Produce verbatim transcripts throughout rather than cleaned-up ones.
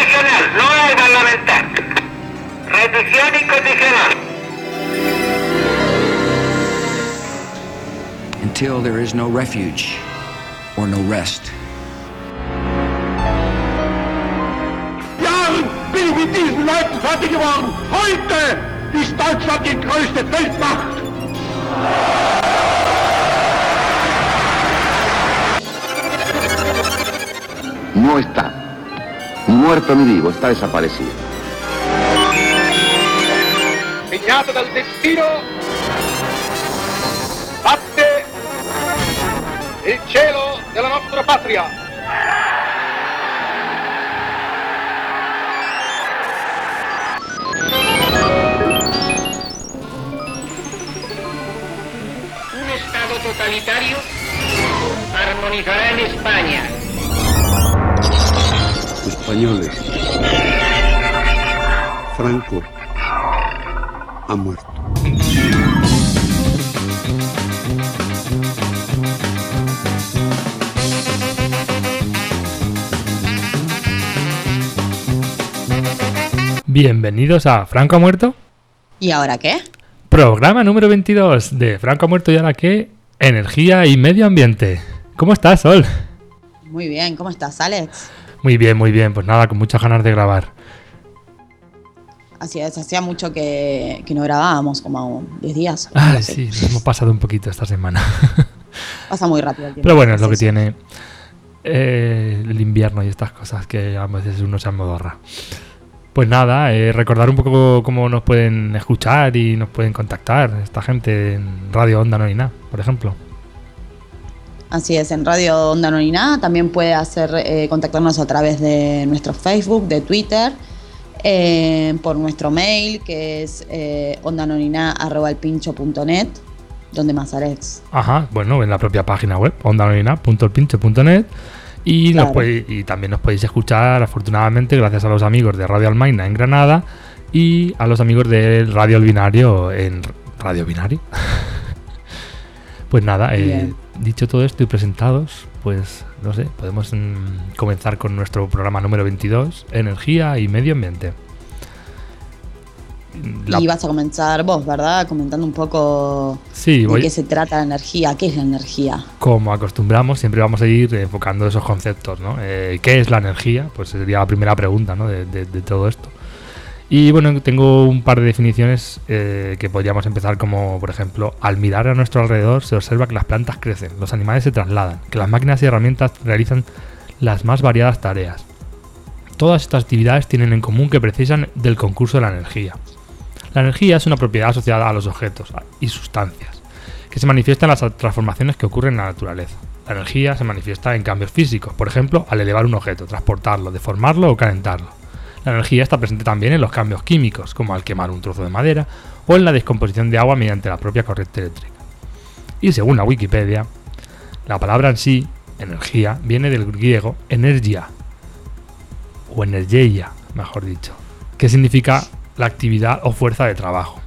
incondicional, no hay parlamentar. Rendición incondicional. Until there is no refuge or no rest. Ja, bin ich mit diesen Leuten fertig geworden. Heute ist Deutschland die größte Weltmacht. No está, ni muerto ni vivo, está desaparecido. Segnato dal destino, batte il cielo della nostra patria. Un Estado totalitario armonizará en España. Españoles, Franco ha muerto. Bienvenidos a Franco ha muerto. ¿Y ahora qué? Programa número veintidós de Franco ha muerto y ahora qué, energía y medio ambiente. ¿Cómo estás, Sol? Muy bien, ¿cómo estás, Alex? Muy bien, muy bien. Pues nada, con muchas ganas de grabar. Así es, hacía mucho que, que no grabábamos, como diez días. Ah, sí, nos hemos pasado un poquito esta semana. Pasa muy rápido el tiempo. Pero bueno, es lo Sí, que sí. tiene eh, el invierno y estas cosas que a veces uno se amodorra. Pues nada, eh, recordar un poco cómo nos pueden escuchar y nos pueden contactar esta gente en Radio Onda No Ni Nada, por ejemplo. Así es, en Radio Onda No Ni Nada también puede hacer eh, contactarnos a través de nuestro Facebook, de Twitter, eh, por nuestro mail que es eh, ondanonina arroba elpincho punto net. ¿Dónde más, Alex? Ajá, bueno, en la propia página web, onda no ni nada punto el pincho punto net. Y, Claro. nos puede- y también nos podéis escuchar, afortunadamente, gracias a los amigos de Radio Almaina en Granada y a los amigos de Radio El Binario en Radio Binario. Pues nada, eh, Bien. dicho todo esto y presentados, pues no sé, podemos mm, comenzar con nuestro programa número veintidós, Energía y Medio Ambiente. La- Y vas a comenzar vos, ¿verdad? Comentando un poco sí, de voy, qué se trata la energía, qué es la energía. como acostumbramos, siempre vamos a ir enfocando esos conceptos, ¿no? Eh, ¿Qué es la energía? Pues sería la primera pregunta, ¿no? de, de- de todo esto. Y bueno, tengo un par de definiciones eh, que podríamos empezar como, por ejemplo, al mirar a nuestro alrededor se observa que las plantas crecen, los animales se trasladan, que las máquinas y herramientas realizan las más variadas tareas. Todas estas actividades tienen en común que precisan del concurso de la energía. La energía es una propiedad asociada a los objetos y sustancias, que se manifiesta en las transformaciones que ocurren en la naturaleza. La energía se manifiesta en cambios físicos, por ejemplo, al elevar un objeto, transportarlo, deformarlo o calentarlo. La energía está presente también en los cambios químicos, como al quemar un trozo de madera o en la descomposición de agua mediante la propia corriente eléctrica. Y según la Wikipedia, la palabra en sí, energía, viene del griego energia, o energeia, mejor dicho, que significa la actividad o fuerza de trabajo.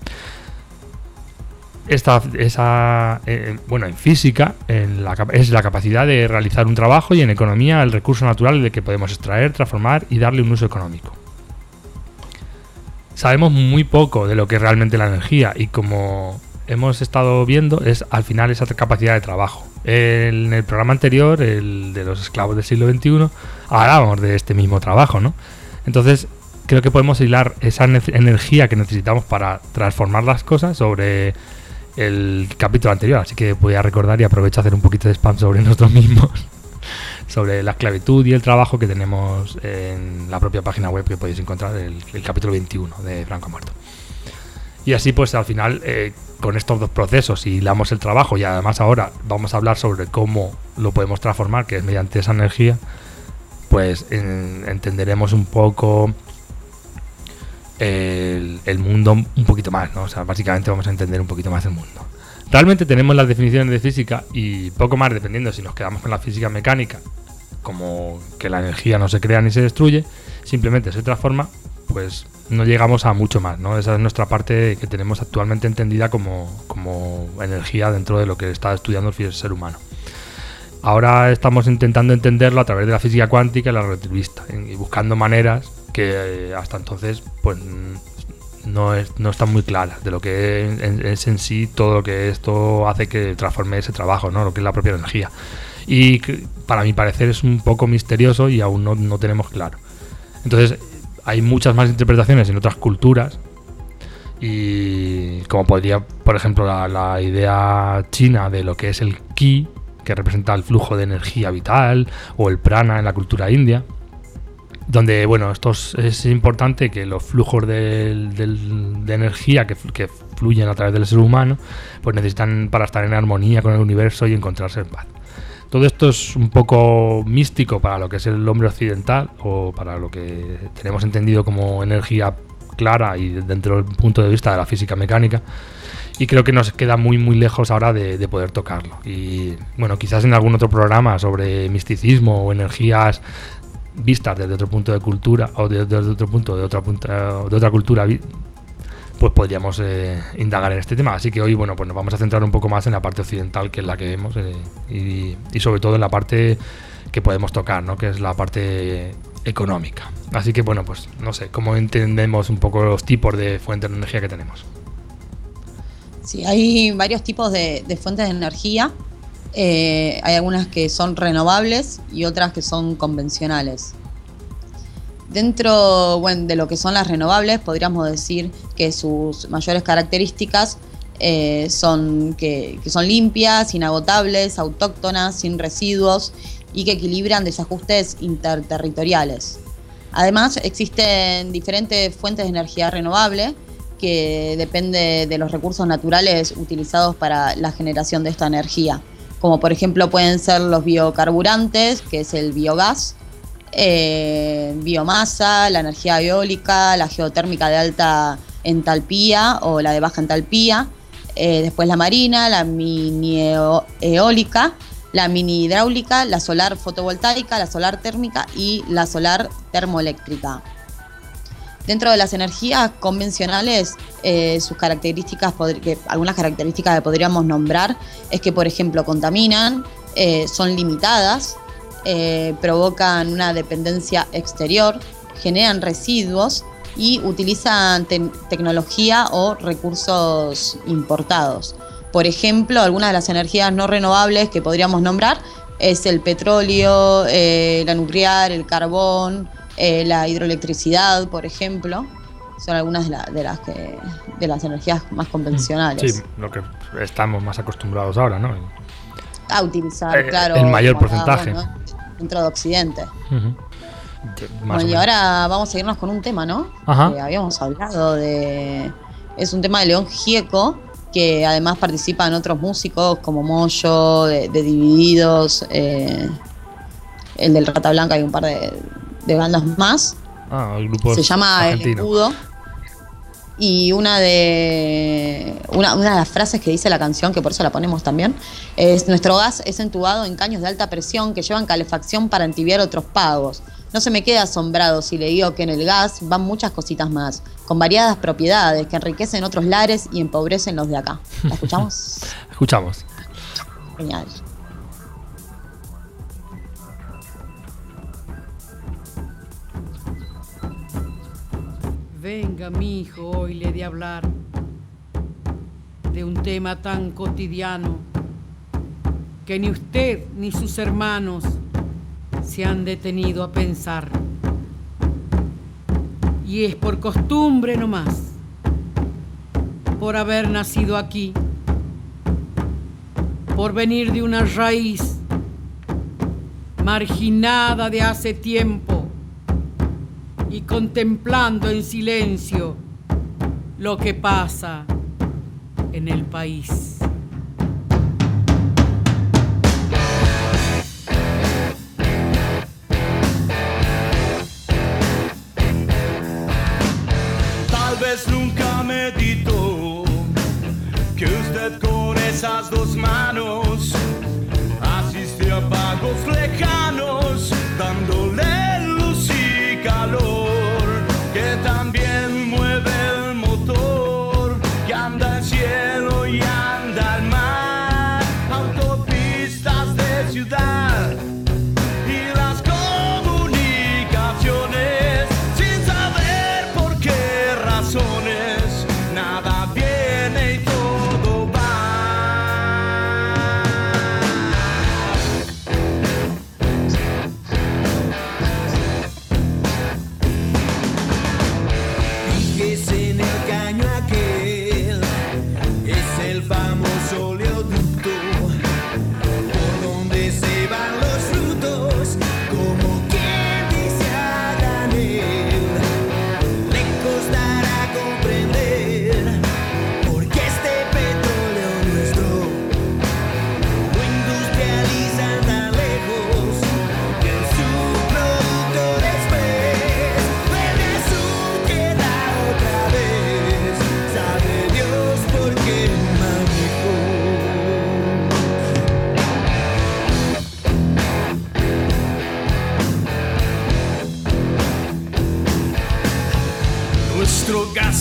Esta, esa, eh, bueno, en física en la, es la capacidad de realizar un trabajo y en economía el recurso natural del que podemos extraer, transformar y darle un uso económico. Sabemos muy poco de lo que es realmente la energía y como hemos estado viendo es al final esa capacidad de trabajo. En el programa anterior, el de los esclavos del siglo veintiuno, hablábamos de este mismo trabajo, ¿no? Entonces creo que podemos hilar esa ne- energía que necesitamos para transformar las cosas sobre el capítulo anterior, así que voy a recordar y aprovecho a hacer un poquito de spam sobre nosotros mismos, sobre la esclavitud y el trabajo que tenemos en la propia página web que podéis encontrar, el, el capítulo veintiuno de Franco ha muerto. Y así pues al final eh, con estos dos procesos y hilamos el trabajo y además ahora vamos a hablar sobre cómo lo podemos transformar, que es mediante esa energía, pues en, entenderemos un poco el, el mundo un poquito más, ¿no? O sea, básicamente vamos a entender un poquito más el mundo. Realmente tenemos las definiciones de física y poco más, dependiendo si nos quedamos con la física mecánica, como que la energía no se crea ni se destruye, simplemente se transforma, pues no llegamos a mucho más, ¿no? Esa es nuestra parte que tenemos actualmente entendida como, como energía dentro de lo que está estudiando el ser humano. Ahora estamos intentando entenderlo a través de la física cuántica y la relativista. y buscando maneras que eh, hasta entonces pues no, es, no están muy claras de lo que es en, es en sí todo lo que esto hace que transforme ese trabajo, ¿no? Lo que es la propia energía. Y que, para mi parecer es un poco misterioso y aún no, no tenemos claro. Entonces hay muchas más interpretaciones en otras culturas y como podría, por ejemplo, la, la idea china de lo que es el ki, que representa el flujo de energía vital, o el prana en la cultura india, donde, bueno, esto es, es importante que los flujos de, de, de energía que, que fluyen a través del ser humano, pues necesitan para estar en armonía con el universo y encontrarse en paz. Todo esto es un poco místico para lo que es el hombre occidental, o para lo que tenemos entendido como energía clara y dentro del punto de vista de la física mecánica, y creo que nos queda muy muy lejos ahora de, de poder tocarlo. Y bueno, quizás en algún otro programa sobre misticismo o energías vistas desde otro punto de cultura, o desde, desde otro punto de otra punta, de otra cultura, pues podríamos eh, indagar en este tema. Así que hoy, bueno, pues nos vamos a centrar un poco más en la parte occidental, que es la que vemos, eh, y, y sobre todo en la parte que podemos tocar, ¿no? Que es la parte económica. Así que, bueno, pues no sé, ¿cómo entendemos un poco los tipos de fuentes de energía que tenemos? Sí, hay varios tipos de, de fuentes de energía. Eh, hay algunas que son renovables y otras que son convencionales. Dentro, bueno, de lo que son las renovables, podríamos decir que sus mayores características eh, son que, que son limpias, inagotables, autóctonas, sin residuos y que equilibran desajustes interterritoriales. Además, existen diferentes fuentes de energía renovable que depende de los recursos naturales utilizados para la generación de esta energía, como por ejemplo pueden ser los biocarburantes, que es el biogás, eh, biomasa, la energía eólica, la geotérmica de alta entalpía o la de baja entalpía, eh, después la marina, la mini eólica, la mini hidráulica, la solar fotovoltaica, la solar térmica y la solar termoeléctrica. Dentro de las energías convencionales, eh, sus características, que, algunas características que podríamos nombrar es que, por ejemplo, contaminan, eh, son limitadas, eh, provocan una dependencia exterior, generan residuos y utilizan te- tecnología o recursos importados. Por ejemplo, algunas de las energías no renovables que podríamos nombrar es el petróleo, eh, la nuclear, el carbón, Eh, la hidroelectricidad, por ejemplo, son algunas de, la, de las que de las energías más convencionales. Sí, lo que estamos más acostumbrados ahora, ¿no? A utilizar, eh, claro. el mayor acá, porcentaje. bueno, dentro de Occidente. Uh-huh. Más Bueno, y ahora vamos a irnos con un tema, ¿no? Ajá. Que habíamos hablado de... Es un tema de León Gieco, que además participan otros músicos como Moyo, de, de Divididos, eh, el del Rata Blanca y un par de... de bandas más. Ah, el grupo se llama argentino. El Escudo. Y una de una, una de las frases que dice la canción, que por eso la ponemos también, es: nuestro gas es entubado en caños de alta presión que llevan calefacción para entibiar otros pagos. No se me queda asombrado si le digo que en el gas van muchas cositas más, con variadas propiedades que enriquecen otros lares y empobrecen los de acá. ¿La escuchamos? Escuchamos. Genial. Venga, mi hijo, hoy le he de hablar de un tema tan cotidiano que ni usted ni sus hermanos se han detenido a pensar. Y es por costumbre nomás, por haber nacido aquí, por venir de una raíz marginada de hace tiempo, y contemplando en silencio lo que pasa en el país. Tal vez nunca meditó que usted con esas dos manos asistió a pagos lejanos, dándole luz y calor, que también mueve el motor, que anda al cielo y anda al mar, autopistas de ciudad y las comunicaciones.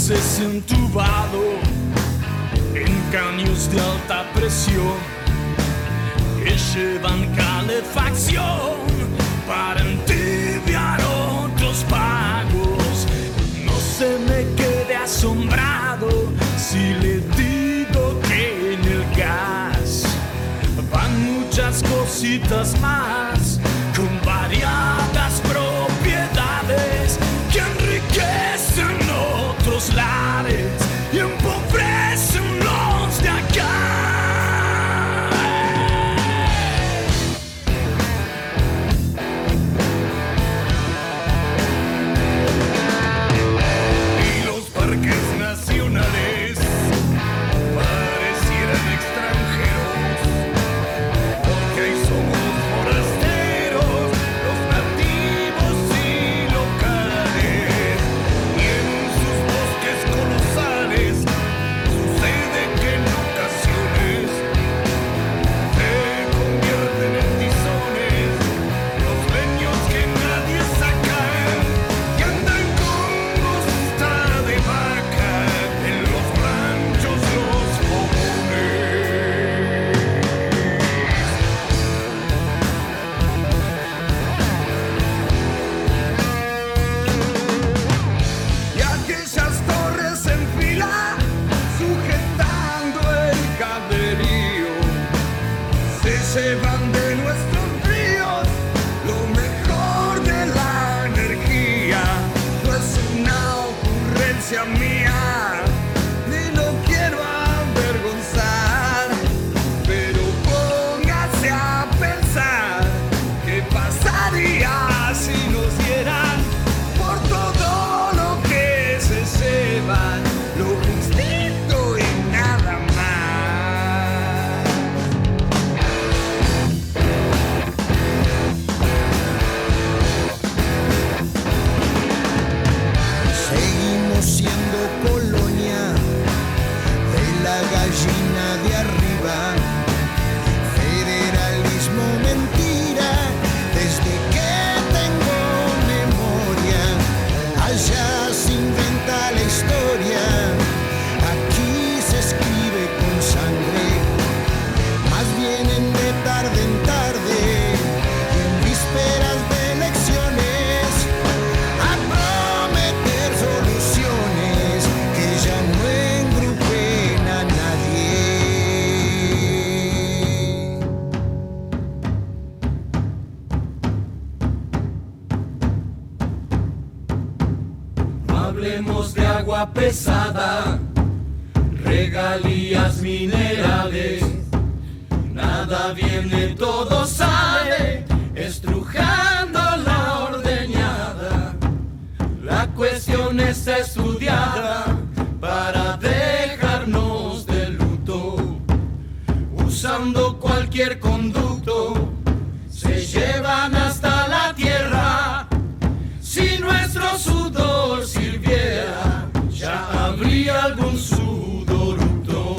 veces entubado en caños de alta presión que llevan calefacción para entibiar otros pagos. No se me quede asombrado si le digo que en el gas van muchas cositas más con variadas propiedades que enriquecen otros lares y empobrecen los de acá. Y los parques nacionales parecieran extranjeros, porque ahí somos forasteros, los nativos y locales. Y en sus bosques colosales sucede que en ocasiones se convierten en tizones los leños que nadie saca y andan con gusta de vaca en los ranchos los comunes. Y aquellas torres en fila sujetando el caberío se llevan de nuestros ríos lo mejor de la energía. No es una ocurrencia mía, ni lo quiero avergonzar, pero póngase a pensar qué pasaría si nos dieran por todo lo que se llevan, lo justito y nada más. Seguimos siendo colonia de la gallina de arriba. Federalismo mentira, desde que tengo memoria. Allá se inventa la historia, aquí se escribe con sangre. Más vienen de tarde en tarde, y en vísperas de elecciones, a prometer soluciones que ya no engrupen a nadie. No hablemos de agua pesada, regalías minerales. Nada viene, todo sale, estrujando la ordeñada. La cuestión es estudiada para dejarnos de luto. Usando cualquier conducto, se llevan hasta la tierra. Si nuestro sudor sirviera, ya habría algún sudoructo.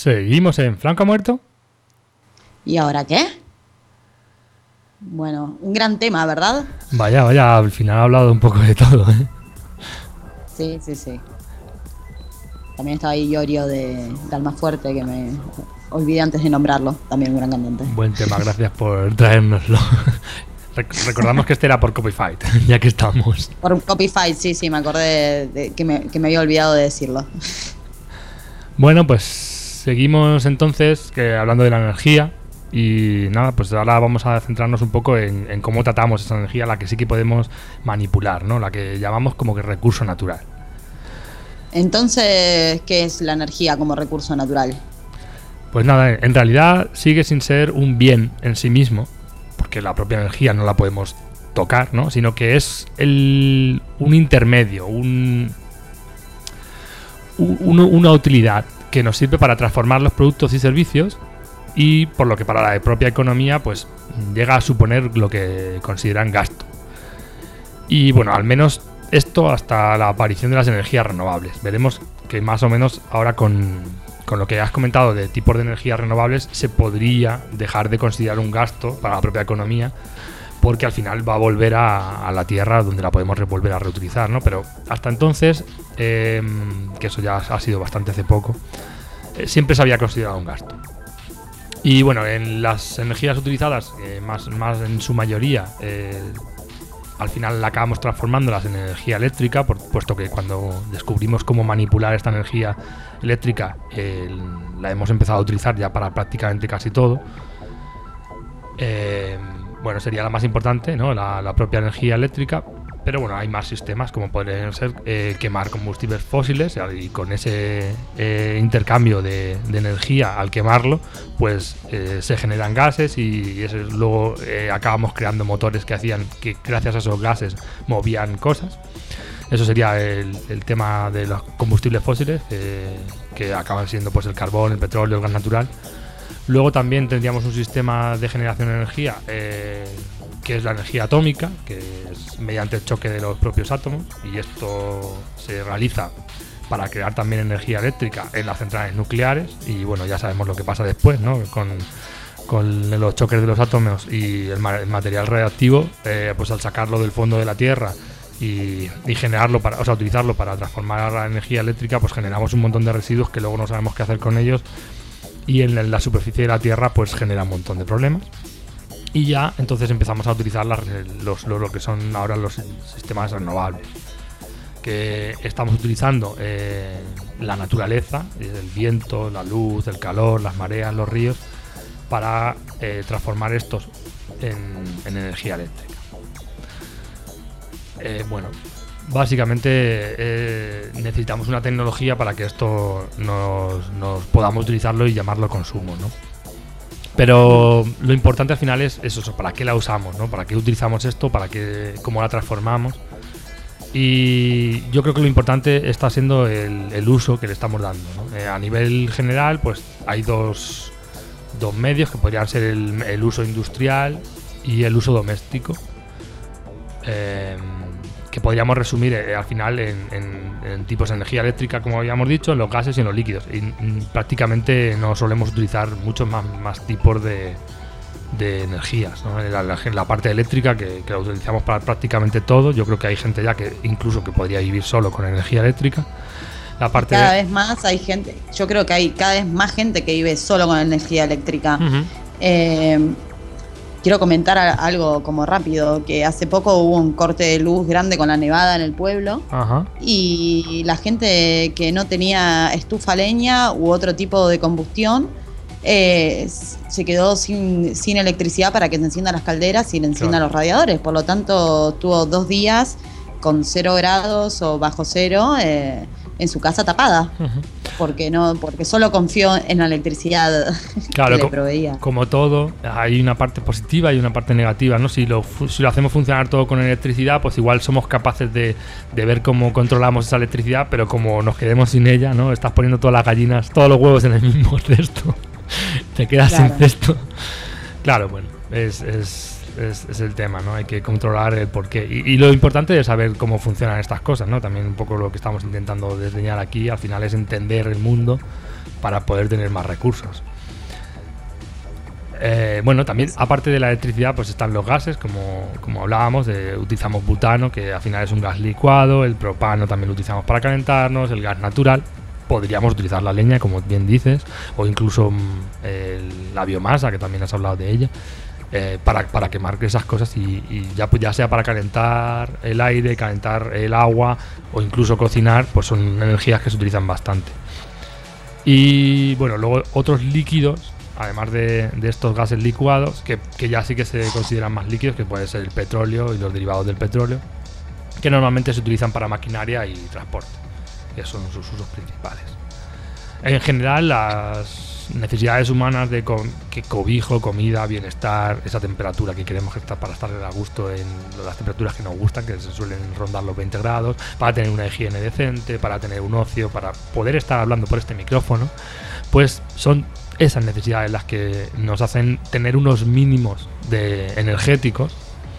Seguimos en Franco ha muerto. ¿Y ahora qué? Bueno, un gran tema, ¿verdad? Vaya, vaya, al final ha hablado un poco de todo, ¿eh? Sí, sí, sí. También estaba ahí Iorio de, de Almafuerte, que me olvidé antes de nombrarlo. También un gran cantante. Buen tema, gracias por traérnoslo. Recordamos que este era por Copyfight, ya que estamos. Por Copyfight, sí, sí, me acordé de, de, que, me, que me había olvidado de decirlo. Bueno, pues seguimos entonces que hablando de la energía. Y nada, pues ahora vamos a centrarnos un poco en, en cómo tratamos esa energía, la que sí que podemos manipular, ¿no? La que llamamos como que recurso natural. Entonces, ¿qué es la energía como recurso natural? Pues nada, en realidad sigue sin ser un bien en sí mismo, porque la propia energía no la podemos tocar, ¿no? Sino que es el, un intermedio, un, un, una utilidad que nos sirve para transformar los productos y servicios. Y por lo que para la propia economía pues llega a suponer lo que consideran gasto. Y bueno, al menos esto hasta la aparición de las energías renovables. Veremos que más o menos ahora con, con lo que has comentado de tipos de energías renovables se podría dejar de considerar un gasto para la propia economía, porque al final va a volver a, a la tierra donde la podemos volver a reutilizar, ¿no? Pero hasta entonces, eh, que eso ya ha sido bastante hace poco, eh, siempre se había considerado un gasto. Y bueno, en las energías utilizadas, eh, más, más en su mayoría, eh, al final la acabamos transformándolas en energía eléctrica, por, puesto que cuando descubrimos cómo manipular esta energía eléctrica, eh, la hemos empezado a utilizar ya para prácticamente casi todo. Eh, bueno, sería la más importante, ¿no? La, la propia energía eléctrica. Pero bueno, hay más sistemas como podrían ser eh, quemar combustibles fósiles, y con ese eh, intercambio de, de energía al quemarlo, pues eh, se generan gases y ese, luego eh, acabamos creando motores que hacían que gracias a esos gases movían cosas. Eso sería el, el tema de los combustibles fósiles, eh, que acaban siendo pues el carbón, el petróleo, el gas natural. Luego también tendríamos un sistema de generación de energía, eh, que es la energía atómica, que es mediante el choque de los propios átomos, y esto se realiza para crear también energía eléctrica en las centrales nucleares. Y bueno, ya sabemos lo que pasa después, ¿no? Con, con los choques de los átomos y el, ma- el material radiactivo, eh, pues al sacarlo del fondo de la Tierra y, y generarlo para, o sea, utilizarlo para transformar la energía eléctrica, pues generamos un montón de residuos que luego no sabemos qué hacer con ellos, y en la superficie de la Tierra pues genera un montón de problemas. Y ya entonces empezamos a utilizar las, los, lo, lo que son ahora los sistemas renovables, que estamos utilizando eh, la naturaleza, el viento, la luz, el calor, las mareas, los ríos, para eh, transformar estos en, en energía eléctrica. Eh, bueno, básicamente eh, necesitamos una tecnología para que esto nos, nos podamos utilizarlo y llamarlo consumo, ¿no? Pero lo importante al final es eso, ¿para qué la usamos, ¿no? ¿Para qué utilizamos esto? ¿Para qué, cómo la transformamos? Y yo creo que lo importante está siendo el, el uso que le estamos dando, ¿no? Eh, a nivel general, pues hay dos, dos medios que podrían ser el, el uso industrial y el uso doméstico, eh, que podríamos resumir eh, al final en, en, en tipos de energía eléctrica, como habíamos dicho, en los gases y en los líquidos. Y mm, prácticamente no solemos utilizar muchos más, más tipos de, de energías, ¿no? En la, la, la parte eléctrica, que, que la utilizamos para prácticamente todo. Yo creo que hay gente ya que incluso que podría vivir solo con energía eléctrica. La parte cada de... vez más hay gente, yo creo que hay cada vez más gente que vive solo con energía eléctrica. Uh-huh. eh, Quiero comentar algo como rápido, que hace poco hubo un corte de luz grande con la nevada en el pueblo. Ajá. Y la gente que no tenía estufa a leña u otro tipo de combustión eh, se quedó sin, sin electricidad para que se enciendan las calderas y le enciendan, claro, los radiadores. Por lo tanto, tuvo dos días con cero grados o bajo cero eh, en su casa tapada. Uh-huh. Porque no, porque solo confió en la electricidad, claro, que le proveía. Como, como todo, hay una parte positiva y una parte negativa, ¿no? Si lo, si lo hacemos funcionar todo con electricidad, pues igual somos capaces de, de ver cómo controlamos esa electricidad, pero como nos quedemos sin ella, ¿no? Estás poniendo todas las gallinas, todos los huevos en el mismo cesto. Te quedas, claro, sin cesto. Claro, bueno, es, es es, es el tema, ¿no? Hay que controlar el porqué. Y, y lo importante es saber cómo funcionan estas cosas, ¿no? También un poco lo que estamos intentando desdeñar aquí, al final es entender el mundo para poder tener más recursos. Eh, bueno, también aparte de la electricidad pues están los gases, como, como hablábamos, de, utilizamos butano, que al final es un gas licuado, el propano también lo utilizamos para calentarnos, el gas natural, podríamos utilizar la leña, como bien dices, o incluso mm, el, la biomasa, que también has hablado de ella, eh, para, para quemar esas cosas y, y ya, pues, ya sea para calentar el aire, calentar el agua o incluso cocinar, pues son energías que se utilizan bastante. Y bueno, luego otros líquidos, además de, de estos gases licuados, que, que ya sí que se consideran más líquidos, que puede ser el petróleo y los derivados del petróleo, que normalmente se utilizan para maquinaria y transporte, que son sus usos principales. En general, las necesidades humanas de co que cobijo, comida, bienestar, esa temperatura que queremos estar para estar a gusto en las temperaturas que nos gustan, que se suelen rondar los veinte grados, para tener una higiene decente, para tener un ocio, para poder estar hablando por este micrófono, pues son esas necesidades las que nos hacen tener unos mínimos de energéticos.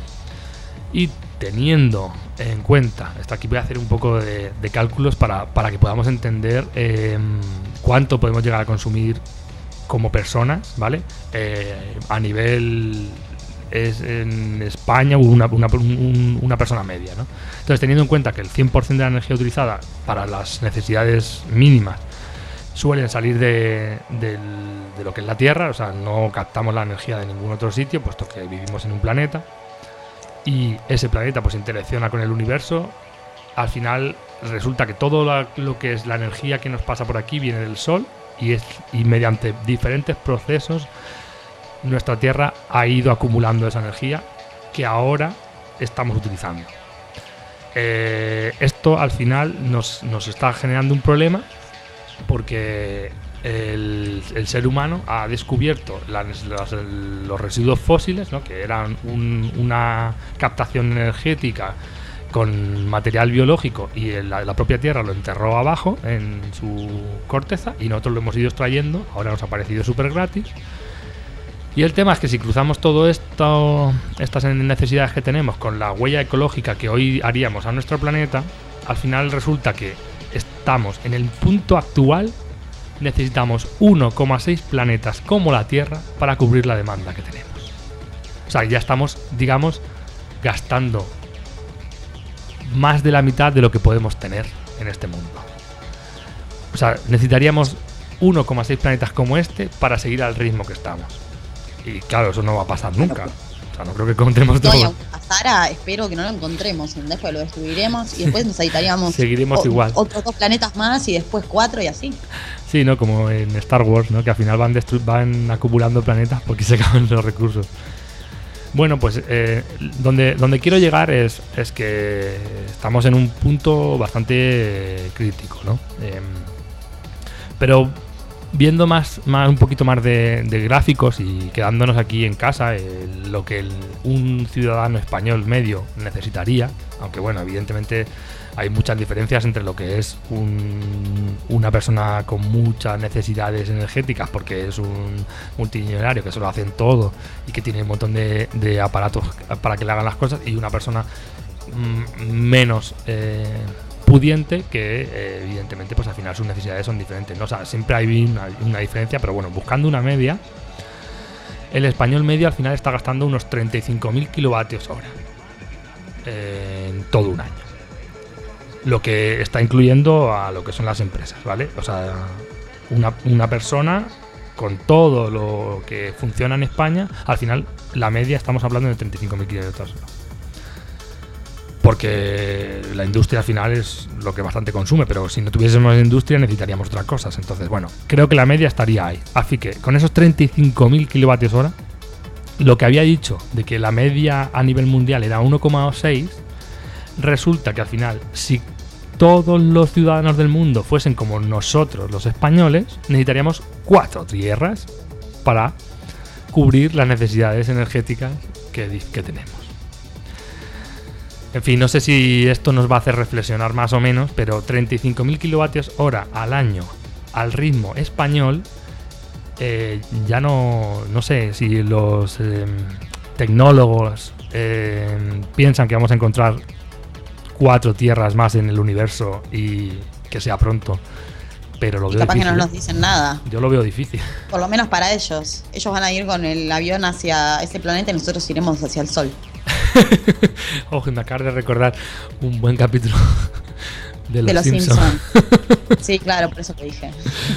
Y teniendo en cuenta, esto aquí voy a hacer un poco de, de cálculos para, para que podamos entender eh, cuánto podemos llegar a consumir como personas, ¿vale? Eh, a nivel es en España una, una, un, una persona media, ¿no? Entonces, teniendo en cuenta que el cien por ciento de la energía utilizada para las necesidades mínimas suelen salir de, de, de lo que es la Tierra, o sea, no captamos la energía de ningún otro sitio, puesto que vivimos en un planeta, y ese planeta pues interacciona con el universo. Al final resulta que todo la, lo que es la energía que nos pasa por aquí viene del Sol, y, es, y mediante diferentes procesos nuestra Tierra ha ido acumulando esa energía que ahora estamos utilizando. Eh, esto al final nos, nos está generando un problema, porque el, el ser humano ha descubierto las, las, los residuos fósiles, ¿no? Que eran un, una captación energética con material biológico, y el, la, la propia Tierra lo enterró abajo en su corteza, y nosotros lo hemos ido extrayendo. Ahora nos ha parecido súper gratis. Y el tema es que si cruzamos todo esto, estas necesidades que tenemos, con la huella ecológica que hoy haríamos a nuestro planeta, al final resulta que estamos en el punto actual, necesitamos uno coma seis planetas como la Tierra para cubrir la demanda que tenemos. O sea, ya estamos, digamos, gastando más de la mitad de lo que podemos tener en este mundo. O sea, necesitaríamos uno coma seis planetas como este para seguir al ritmo que estamos. Y claro, eso no va a pasar nunca. O sea, no creo que encontremos todo. No, y aunque pasara, espero que no lo encontremos. Después lo destruiremos y después necesitaríamos seguiremos o, igual. otros dos planetas más y después cuatro y así. Sí, ¿no? Como en Star Wars, ¿no? Que al final van, van acumulando planetas porque se acaban los recursos. Bueno, pues eh, donde, donde quiero llegar es, es que estamos en un punto bastante crítico, ¿no? Eh, pero viendo más, más un poquito más de, de gráficos y quedándonos aquí en casa, eh, lo que el, un ciudadano español medio necesitaría, aunque bueno, evidentemente hay muchas diferencias entre lo que es un, una persona con muchas necesidades energéticas, porque es un multimillonario que se lo hacen todo y que tiene un montón de, de aparatos para que le hagan las cosas, y una persona mm, menos eh, pudiente que eh, evidentemente pues al final sus necesidades son diferentes, ¿no? O sea, siempre hay una, una diferencia, pero bueno, buscando una media, el español medio al final está gastando unos treinta y cinco mil kilovatios hora eh, en todo un año. Lo que está incluyendo a lo que son las empresas, ¿vale? O sea, una, una persona con todo lo que funciona en España, al final la media estamos hablando de treinta y cinco mil kilovatios hora. Porque la industria al final es lo que bastante consume, pero si no tuviésemos industria necesitaríamos otras cosas. Entonces, bueno, creo que la media estaría ahí. Así que con esos treinta y cinco mil kilovatios hora, lo que había dicho de que la media a nivel mundial era uno coma seis, resulta que al final, si todos los ciudadanos del mundo fuesen como nosotros los españoles, necesitaríamos cuatro tierras para cubrir las necesidades energéticas que, que tenemos. En fin, no sé si esto nos va a hacer reflexionar más o menos, pero treinta y cinco mil kilovatios hora al año al ritmo español, eh, ya no, no sé si los... Eh, tecnólogos eh, piensan que vamos a encontrar cuatro tierras más en el universo y que sea pronto. Pero lo y veo capaz difícil. que no nos dicen nada. Yo lo veo difícil. Por lo menos para ellos. Ellos van a ir con el avión hacia ese planeta y nosotros iremos hacia el Sol. Ojo, me acabo de recordar un buen capítulo de Los, de los Simpsons. Simpson. Sí, claro, por eso te dije.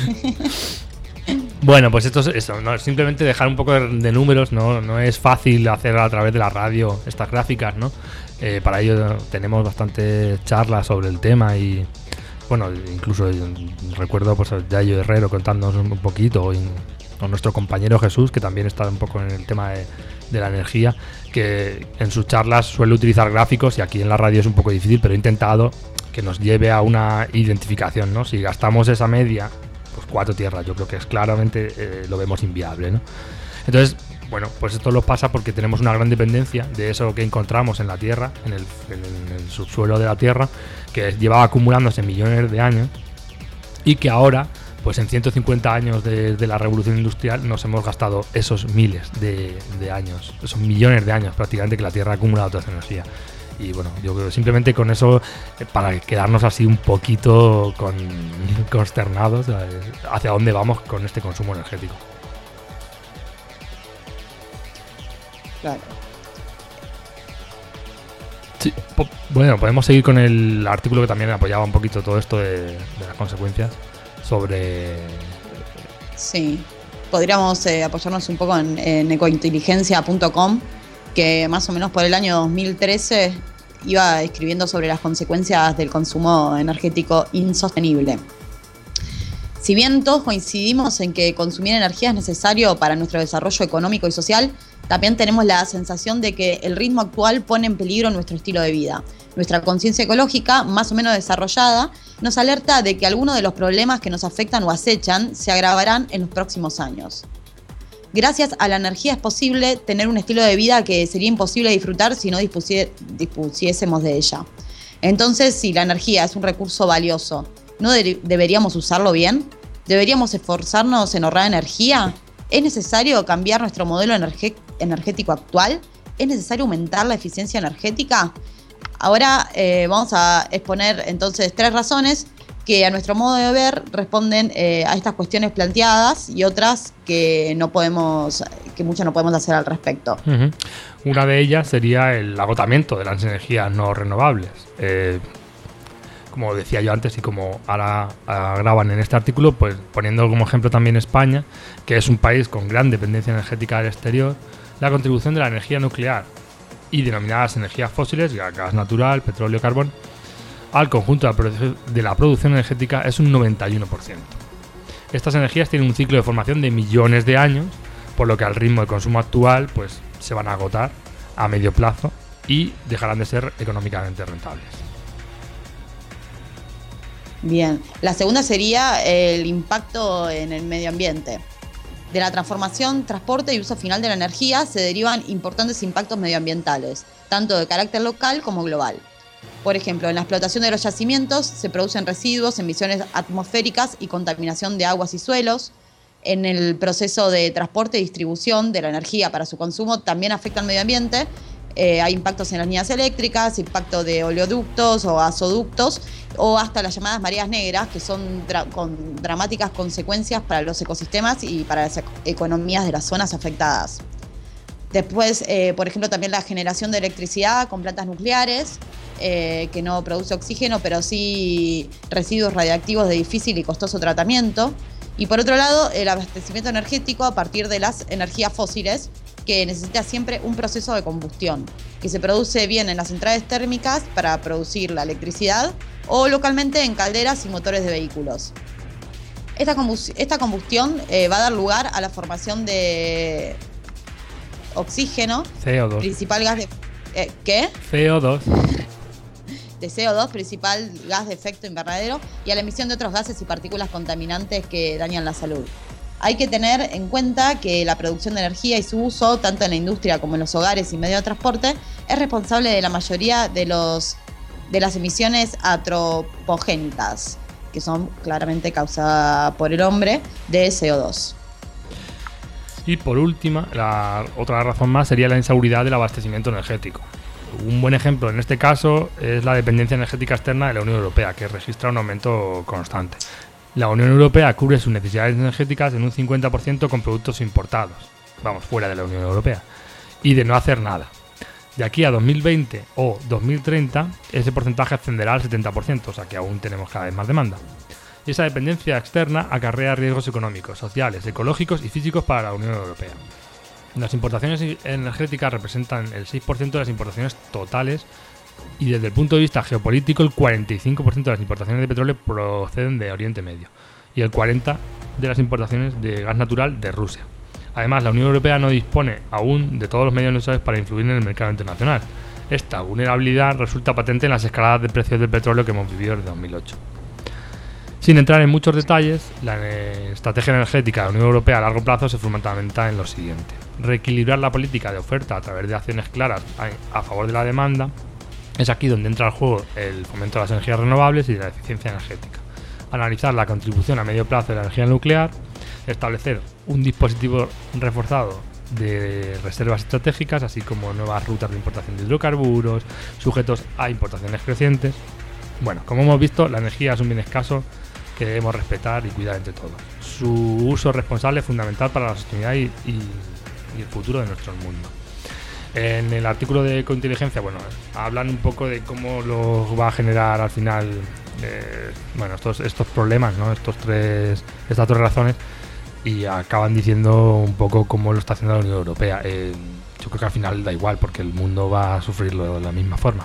Bueno, pues esto es eso, ¿no? Simplemente dejar un poco de, de números, ¿no? No es fácil hacer a través de la radio estas gráficas, ¿no? Eh, para ello tenemos bastantes charlas sobre el tema y, bueno, incluso recuerdo pues a Yayo Herrero contándonos un poquito, y, o nuestro compañero Jesús, que también está un poco en el tema de, de la energía, que en sus charlas suele utilizar gráficos y aquí en la radio es un poco difícil, pero he intentado que nos lleve a una identificación, ¿no? Si gastamos esa media, pues cuatro tierras, yo creo que es claramente eh, lo vemos inviable, ¿no? Entonces, bueno, pues esto lo pasa porque tenemos una gran dependencia de eso que encontramos en la Tierra, en el, en el subsuelo de la Tierra, que llevaba acumulándose millones de años y que ahora, pues en ciento cincuenta años de, de la revolución industrial, nos hemos gastado esos miles de, de años, esos millones de años prácticamente que la Tierra ha acumulado toda esa energía. Y bueno, yo creo que simplemente con eso, para quedarnos así un poquito con, consternados, ¿sabes? Hacia dónde vamos con este consumo energético. Claro. Sí, po- bueno, podemos seguir con el artículo que también apoyaba un poquito todo esto de, de las consecuencias sobre... Sí. Podríamos eh, apoyarnos un poco en, en ecointeligencia punto com, que más o menos por el año dos mil trece iba escribiendo sobre las consecuencias del consumo energético insostenible. Si bien todos coincidimos en que consumir energía es necesario para nuestro desarrollo económico y social, también tenemos la sensación de que el ritmo actual pone en peligro nuestro estilo de vida. Nuestra conciencia ecológica, más o menos desarrollada, nos alerta de que algunos de los problemas que nos afectan o acechan se agravarán en los próximos años. Gracias a la energía es posible tener un estilo de vida que sería imposible disfrutar si no dispusie- dispusiésemos de ella. Entonces, si la energía es un recurso valioso, ¿no de- deberíamos usarlo bien? ¿Deberíamos esforzarnos en ahorrar energía? ¿Es necesario cambiar nuestro modelo energe- energético actual? ¿Es necesario aumentar la eficiencia energética? Ahora eh, vamos a exponer entonces tres razones que a nuestro modo de ver responden eh, a estas cuestiones planteadas y otras que no podemos, que mucho no podemos hacer al respecto. Uh-huh. Una de ellas sería el agotamiento de las energías no renovables. Eh, como decía yo antes y como ahora uh, graban en este artículo, pues poniendo como ejemplo también España, que es un país con gran dependencia energética del exterior, la contribución de la energía nuclear y denominadas energías fósiles, gas natural, petróleo, carbón, al conjunto de la, produ- de la producción energética es un noventa y uno por ciento. Estas energías tienen un ciclo de formación de millones de años, por lo que al ritmo de consumo actual pues, se van a agotar a medio plazo y dejarán de ser económicamente rentables. Bien, la segunda sería el impacto en el medio ambiente. De la transformación, transporte y uso final de la energía se derivan importantes impactos medioambientales, tanto de carácter local como global. Por ejemplo, en la explotación de los yacimientos se producen residuos, emisiones atmosféricas y contaminación de aguas y suelos. En el proceso de transporte y distribución de la energía para su consumo también afecta al medio ambiente. Eh, hay impactos en las líneas eléctricas, impacto de oleoductos o gasoductos, o hasta las llamadas mareas negras, que son dra- con dramáticas consecuencias para los ecosistemas y para las ec- economías de las zonas afectadas. Después, eh, por ejemplo, también la generación de electricidad con plantas nucleares, eh, que no produce oxígeno, pero sí residuos radiactivos de difícil y costoso tratamiento. Y por otro lado, el abastecimiento energético a partir de las energías fósiles, que necesita siempre un proceso de combustión, que se produce bien en las centrales térmicas para producir la electricidad o localmente en calderas y motores de vehículos. Esta, combust- esta combustión eh, va a dar lugar a la formación de oxígeno, C O dos. principal gas de... Eh, ¿Qué? C O dos. De C O dos, principal gas de efecto invernadero, y a la emisión de otros gases y partículas contaminantes que dañan la salud. Hay que tener en cuenta que la producción de energía y su uso, tanto en la industria como en los hogares y medios de transporte, es responsable de la mayoría de, los, de las emisiones antropogénicas, que son claramente causadas por el hombre, de C O dos. Y por última, la otra razón más sería la inseguridad del abastecimiento energético. Un buen ejemplo en este caso es la dependencia energética externa de la Unión Europea, que registra un aumento constante. La Unión Europea cubre sus necesidades energéticas en un cincuenta por ciento con productos importados, vamos, fuera de la Unión Europea, y de no hacer nada. De aquí a dos mil veinte o dos mil treinta, ese porcentaje ascenderá al setenta por ciento, o sea que aún tenemos cada vez más demanda. Y esa dependencia externa acarrea riesgos económicos, sociales, ecológicos y físicos para la Unión Europea. Las importaciones energéticas representan el seis por ciento de las importaciones totales y desde el punto de vista geopolítico el cuarenta y cinco por ciento de las importaciones de petróleo proceden de Oriente Medio y el cuarenta por ciento de las importaciones de gas natural de Rusia. Además, la Unión Europea no dispone aún de todos los medios necesarios para influir en el mercado internacional. Esta vulnerabilidad resulta patente en las escaladas de precios del petróleo que hemos vivido desde dos mil ocho. Sin entrar en muchos detalles, la estrategia energética de la Unión Europea a largo plazo se fundamenta en lo siguiente: reequilibrar la política de oferta a través de acciones claras a, a favor de la demanda. Es aquí donde entra al juego el fomento de las energías renovables y de la eficiencia energética. Analizar la contribución a medio plazo de la energía nuclear, establecer un dispositivo reforzado de reservas estratégicas, así como nuevas rutas de importación de hidrocarburos, sujetos a importaciones crecientes. Bueno, como hemos visto, la energía es un bien escaso que debemos respetar y cuidar entre todos. Su uso responsable es fundamental para la sostenibilidad y, y, y el futuro de nuestro mundo. En el artículo de Ecointeligencia, bueno, hablan un poco de cómo lo va a generar al final, eh, bueno, estos, estos problemas, ¿no? Estos tres, estas tres razones, y acaban diciendo un poco cómo lo está haciendo la Unión Europea. Eh, yo creo que al final da igual, porque el mundo va a sufrirlo de la misma forma.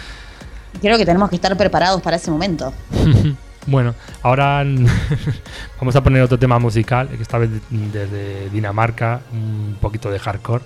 Creo que tenemos que estar preparados para ese momento. Bueno, ahora vamos a poner otro tema musical, que esta vez desde Dinamarca, un poquito de hardcore,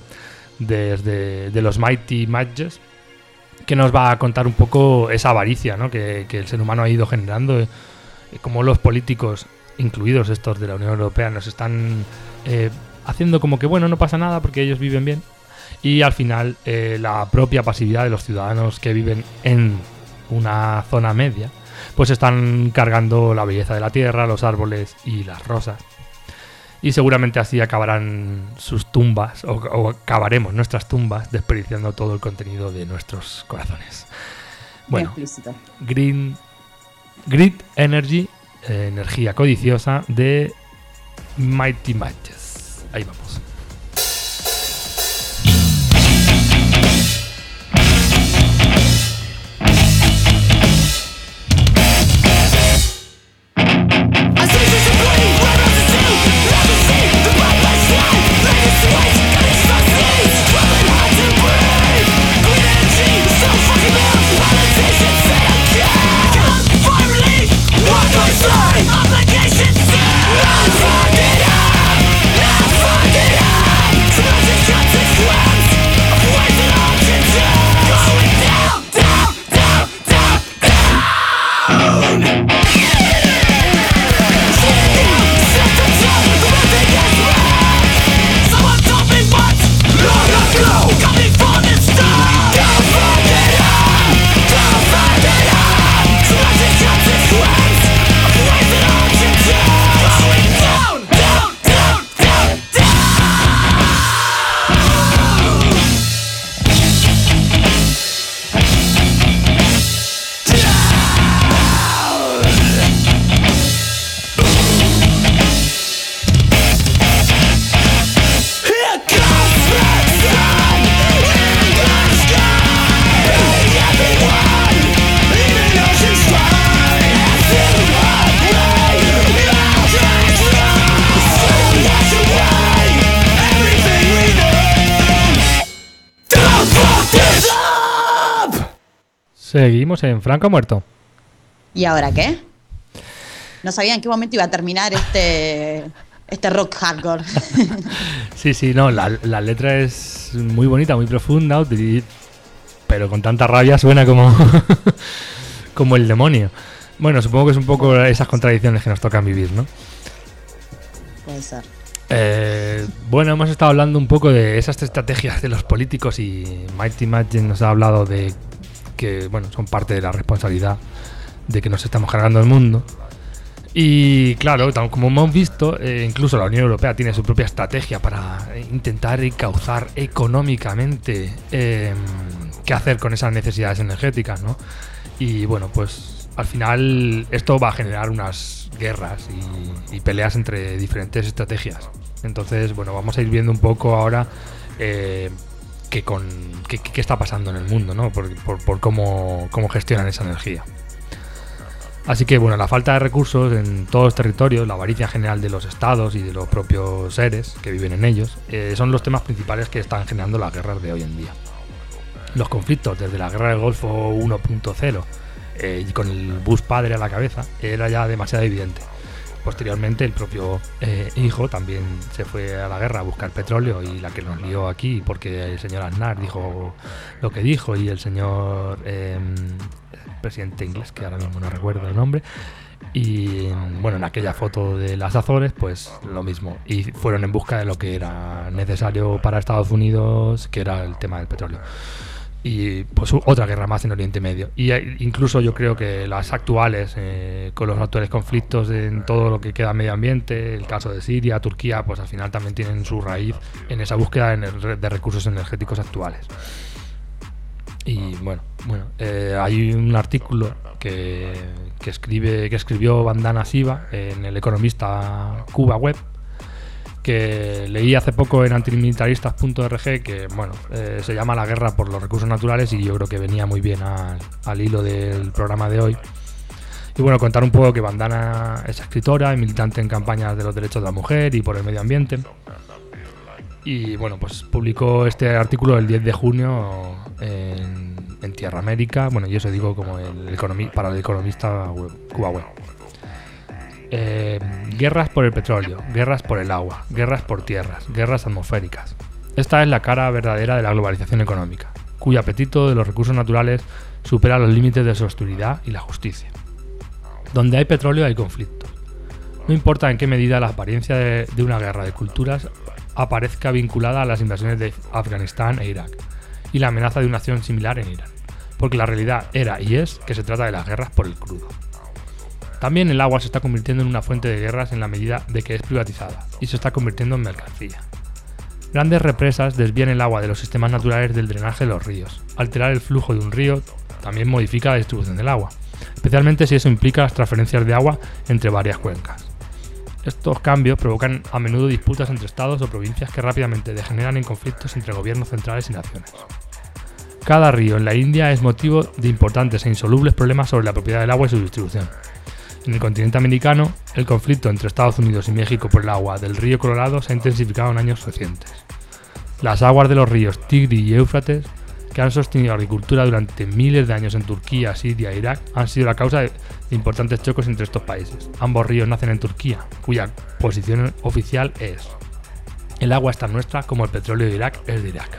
desde de los Mighty Matches, que nos va a contar un poco esa avaricia, ¿no? que, que el ser humano ha ido generando, eh, como los políticos, incluidos estos de la Unión Europea, nos están eh, haciendo como que bueno, no pasa nada porque ellos viven bien, y al final eh, la propia pasividad de los ciudadanos que viven en una zona media, pues están cargando la belleza de la tierra, los árboles y las rosas. Y seguramente así acabarán sus tumbas, o, o acabaremos nuestras tumbas desperdiciando todo el contenido de nuestros corazones. Bueno, Green Grid Energy, eh, energía codiciosa, de Mighty Matches. Ahí vamos. Seguimos en Franco Muerto. ¿Y ahora qué? No sabía en qué momento iba a terminar este, este rock hardcore. Sí, sí, no, la, la letra es muy bonita, muy profunda, pero con tanta rabia suena como, como el demonio. Bueno, supongo que es un poco esas contradicciones que nos tocan vivir, ¿no? Puede ser. Eh, bueno, hemos estado hablando un poco de esas estrategias de los políticos y Mighty Magic nos ha hablado de que, bueno, son parte de la responsabilidad de que nos estamos cargando el mundo. Y claro, como hemos visto, eh, incluso la Unión Europea tiene su propia estrategia para intentar encauzar económicamente eh, qué hacer con esas necesidades energéticas, ¿no? Y bueno, pues al final esto va a generar unas guerras y, y peleas entre diferentes estrategias. Entonces, bueno, vamos a ir viendo un poco ahora eh, qué, con, qué, qué está pasando en el mundo, ¿no? Por, por, por cómo, cómo gestionan esa energía. Así que, bueno, la falta de recursos en todos los territorios, la avaricia general de los estados y de los propios seres que viven en ellos, eh, son los temas principales que están generando las guerras de hoy en día. Los conflictos, desde la guerra del Golfo uno punto cero eh, y con el Bush padre a la cabeza, era ya demasiado evidente. Posteriormente, el propio eh, hijo también se fue a la guerra a buscar petróleo, y la que nos lió aquí, porque el señor Aznar dijo lo que dijo, y el señor eh, presidente inglés, que ahora mismo no recuerdo el nombre, y bueno, en aquella foto de las Azores, pues lo mismo, y fueron en busca de lo que era necesario para Estados Unidos, que era el tema del petróleo. Y pues otra guerra más en Oriente Medio. Y incluso yo creo que las actuales, eh, con los actuales conflictos en todo lo que queda medio ambiente, el caso de Siria, Turquía, pues al final también tienen su raíz en esa búsqueda de recursos energéticos actuales. Y bueno, bueno eh, hay un artículo que, que escribe que escribió Vandana Shiva en El Economista Cuba Web, que leí hace poco en antimilitaristas punto org, que bueno, eh, se llama La guerra por los recursos naturales, y yo creo que venía muy bien al, al hilo del programa de hoy. Y bueno, contar un poco que Vandana es escritora y militante en campañas de los derechos de la mujer y por el medio ambiente. Y bueno, pues publicó este artículo el diez de junio en, en Tierra América, bueno, yo eso digo como el economi- para el Economista web, Cuba Web. Eh, guerras por el petróleo, guerras por el agua, guerras por tierras, guerras atmosféricas. Esta es la cara verdadera de la globalización económica, cuyo apetito de los recursos naturales supera los límites de su austeridad y la justicia. Donde hay petróleo hay conflicto. No importa en qué medida la apariencia de, de una guerra de culturas aparezca vinculada a las invasiones de Afganistán e Irak y la amenaza de una acción similar en Irán, porque la realidad era y es que se trata de las guerras por el crudo. También el agua se está convirtiendo en una fuente de guerras en la medida de que es privatizada y se está convirtiendo en mercancía. Grandes represas desvían el agua de los sistemas naturales del drenaje de los ríos. Alterar el flujo de un río también modifica la distribución del agua, especialmente si eso implica las transferencias de agua entre varias cuencas. Estos cambios provocan a menudo disputas entre estados o provincias que rápidamente degeneran en conflictos entre gobiernos centrales y naciones. Cada río en la India es motivo de importantes e insolubles problemas sobre la propiedad del agua y su distribución. En el continente americano, el conflicto entre Estados Unidos y México por el agua del río Colorado se ha intensificado en años recientes. Las aguas de los ríos Tigris y Éufrates, que han sostenido la agricultura durante miles de años en Turquía, Siria e Irak, han sido la causa de importantes choques entre estos países. Ambos ríos nacen en Turquía, cuya posición oficial es: el agua es tan nuestra como el petróleo de Irak es de Irak.